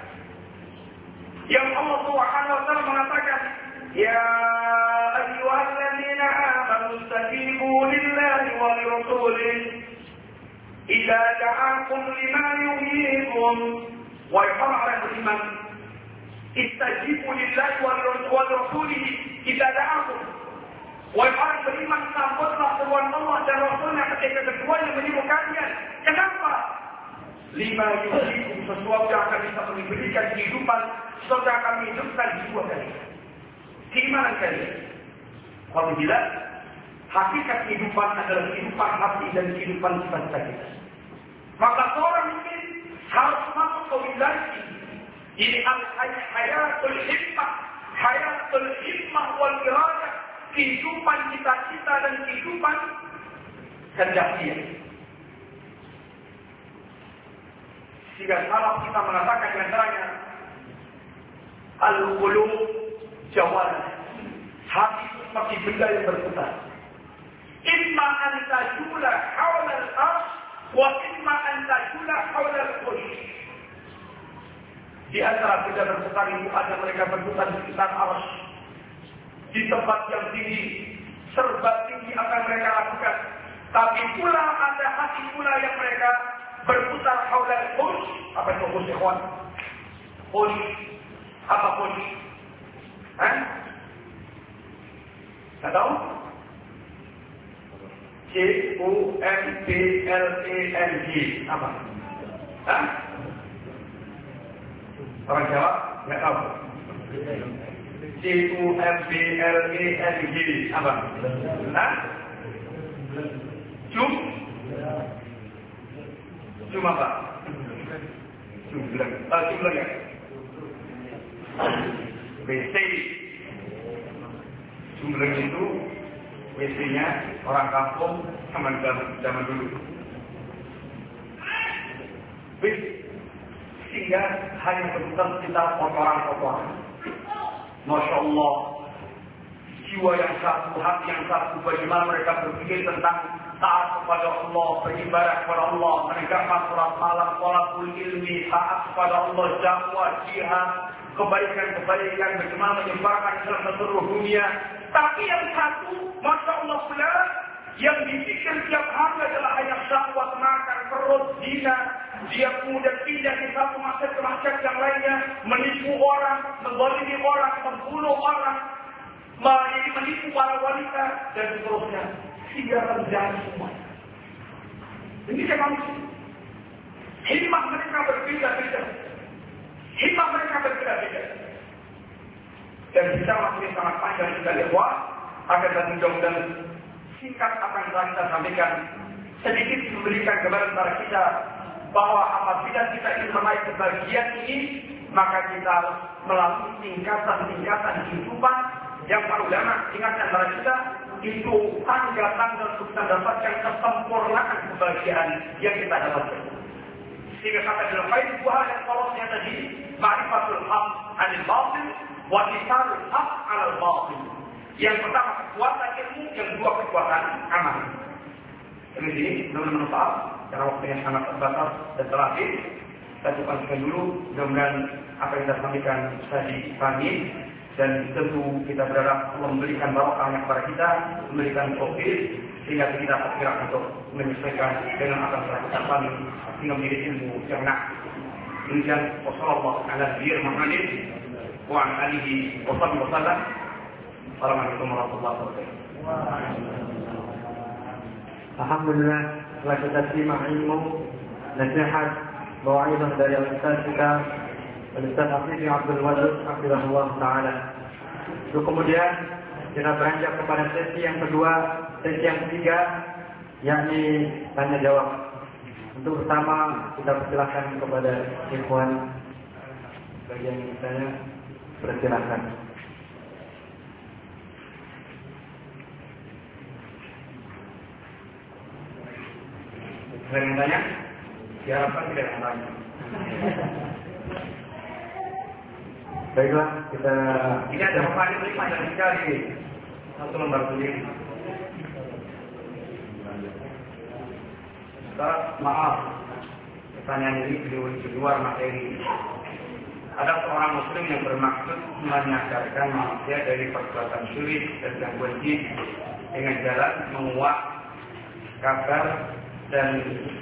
Yang Allah Subhanahu wa taala mengatakan, "Ya ayyuhalladzina amanu istajibu lillahi wa lirasulihi idza da'akum lima yuhyikum." Wahai orang-orang beriman, istajibu lillahi wa lirasulihi idza da'akum. Wahai orang beriman, sambutlah seruan Allah dan Rasulnya ketika keduanya menyuruh kalian. Kenapa? Lima yuhyikum, sesuatu yang akan bisa memberikan kehidupan, sesuatu yang akan menghidupkan jiwa kalian, keimanan kalian. Apabila hakikat kehidupan adalah kehidupan hati dan kehidupan cita-cita kita, maka seorang mungkin harus masuk ke wilayah ini. Al-hayatul himmah, hayatul himmah wal iradah, kehidupan cita-cita dan kehidupan kehendak dia. Sehingga salaf kita mengatakan di antaranya al-qulub jawalah, hati itu seperti benda yang berputar. Imma an tajula hawla al-arsh wa imma an tajula hawla al-qulub. Di antara benda berputar itu ada mereka berputar di sekitar arsh. Di tempat yang tinggi, serba tinggi akan mereka lakukan. Tapi pula ada hati pula yang mereka berputar haulal khush. Apa itu khush, ikhwan? Khush. Apa khush? Hah? Tak tahu? C U M P L E N G. Apa? Hah? Orang Jawa? Nggak tahu. C U M P L E N G. Apa? Hah? Cum? Cum apa? Cumbleng. Ah, cumbleng ya? W C. Cumbleng itu W C-nya orang kampung zaman zaman dulu. Sehingga hanya berputar sekitar kotoran-kotoran. Masya Allah, jiwa yang satu, hati yang satu, bagaimana mereka berpikir tentang taat kepada Allah, beribadah kepada Allah, menegakkan sholat malam, sholatul ilmi, taat kepada Allah, dakwah, jihad, kebaikan-kebaikan, bagaimana menyebarkan Islam ke seluruh dunia. Tapi yang satu, Masya Allah pula, yang dipikir tiap hari adalah hanya syahwat, makan, perut, zina. Dia kemudian pindah di satu masyarakat ke masyarakat yang lainnya, menipu orang, menzalimi orang, membunuh orang, menipu para wanita, dan seterusnya. Sehingga terjadi semua. Ini kan manusia. Hikmah mereka berbeda-beda. Hikmah mereka berbeda-beda. Dan bicara masih sangat panjang sekali, wah, akan dan mudah-mudahan singkat apa yang telah kita sampaikan, sedikit memberikan gambaran kepada kita bahwa apabila kita ingin meraih kebahagiaan ini, maka kita harus melalui tingkatan-tingkatan kehidupan yang para ulama ingatkan kepada kita, itu tangga-tangga untuk kita dapatkan kesempurnaan kebahagiaan yang kita dapatkan. Sehingga kata dalam baik dua hal yang kolosnya tadi, ma'rifatul haq anil batil wa tisarul haq alal batil. Yang pertama kekuatan ilmu, yang kedua kekuatan amal. Ini sini belum bermanfaat karena waktunya sangat terbatas dan terakhir. Kita cukupkan dulu, mudah-mudahan apa yang kita sampaikan tadi kami, dan tentu kita berharap Allah memberikan barokahnya kepada kita, memberikan taufik sehingga kita bergerak untuk menyesuaikan dengan apa yang telah kita pahami sehingga menjadi ilmu yang nak. Demikian wassalamualaikum warahmatullahi wabarakatuh wa ala alihi wa sahbihi wasallam. Assalamualaikum warahmatullahi wabarakatuh. Alhamdulillah, setelah kita simak ilmu nasihat mau'izah dari Ustaz kita Ustaz Hafiz Abdul Wadud Hafizahullah Ta'ala. Lalu kemudian kita beranjak kepada sesi yang kedua, sesi yang ketiga, yakni tanya jawab. Untuk pertama kita persilahkan kepada ikhwan bagian yang bertanya, persilahkan. Ada yang tanya? Diharapkan tidak yang tanya. Baiklah, kita Jika ada pertanyaan lima dan sekali satu lembar sendiri. Ustaz, maaf, pertanyaan ini di luar materi. Ada seorang muslim yang bermaksud menyadarkan manusia dari perbuatan syirik dan gangguan jin dengan jalan menguak kabar dan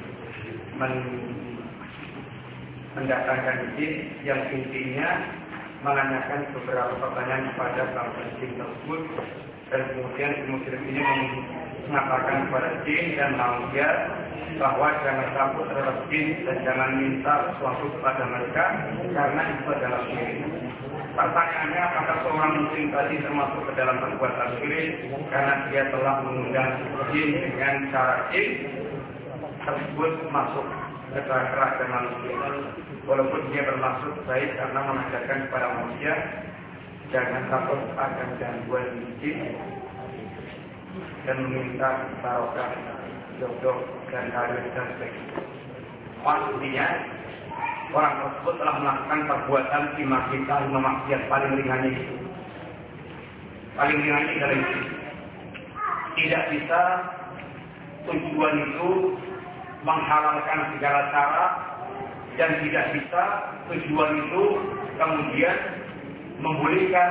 mendatangkan jin yang intinya menanyakan beberapa pertanyaan kepada bangsa jin tersebut, dan kemudian muslim ini mengatakan kepada jin dan manusia bahwa jangan takut terhadap jin dan jangan minta sesuatu kepada mereka karena itu adalah syirik. Pertanyaannya, apakah seorang muslim tadi termasuk ke dalam perbuatan syirik karena dia telah mengundang jin dengan cara jin tersebut masuk ke kerajaan manusia, walaupun dia bermaksud baik karena mengajarkan kepada manusia jangan takut akan gangguan jin dan meminta barokah, jodoh dan karir dan sebagainya. Maksudnya orang tersebut telah melakukan perbuatan lima kita lima maksiat paling ringannya itu. Paling ringannya adalah itu. Tidak bisa tujuan itu menghalalkan segala cara, dan tidak bisa tujuan itu kemudian membolehkan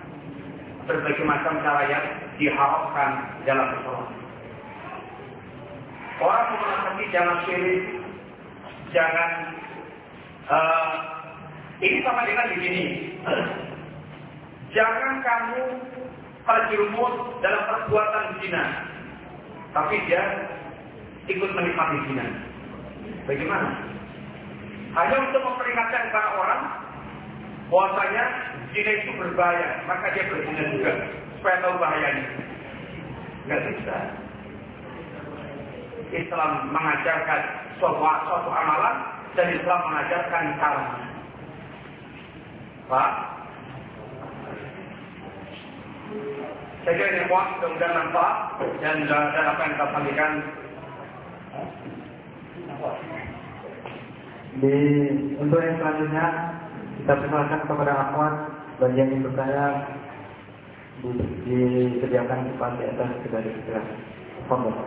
berbagai macam cara yang diharapkan dalam Islam. orang mengatakan jangan syirik, jangan uh, ini sama dengan begini. Jangan kamu terjerumus dalam perbuatan zina, tapi dia ikut menikmati zina. Bagaimana? Hanya untuk memperingatkan para orang bahwasanya zina itu berbahaya, maka dia berzina juga supaya tahu bahayanya. Enggak bisa. Islam mengajarkan suatu, suatu amalan dan Islam mengajarkan caranya. Pak, saya kira ini kuat, mudah-mudahan manfaat dan, dan apa yang kita sampaikan. Di untuk yang selanjutnya kita persilakan kepada akhwat bagi yang ingin bertanya di, disediakan tempat di atas sudah disediakan. Fadhil.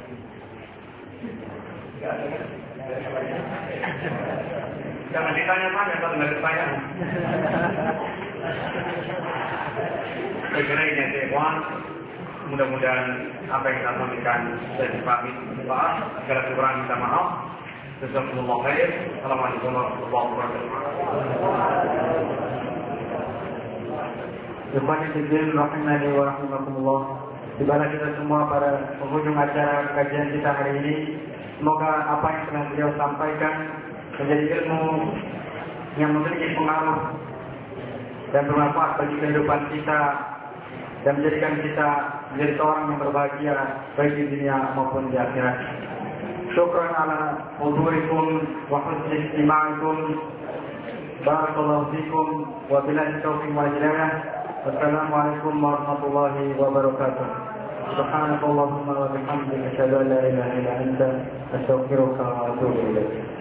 Jangan ditanya-tanya kalau nggak ditanya. Saya kira ini ada ikhwan. Mudah-mudahan apa yang kita sampaikan sudah dipahami manfaat. Segala kekurangan minta maaf. Jazakumullah khair. Assalamualaikum warahmatullahi wabarakatuh. Ikhwan fillah rahimani wa rahimakumullah. Tibalah kita semua pada penghujung acara kajian kita hari ini. Semoga apa yang telah beliau sampaikan menjadi ilmu yang memiliki pengaruh dan bermanfaat bagi kehidupan kita dan menjadikan kita menjadi seorang yang berbahagia baik di dunia maupun di akhirat. Syukran ala hudurikum wa husni istima'ikum. Barakallahu fikum wa billahi taufiq wal hidayah. Wassalamualaikum warahmatullahi wabarakatuh. Subhanakallahumma wa bihamdika asyhadu an la ilaha illa anta astaghfiruka wa atubu ilaik.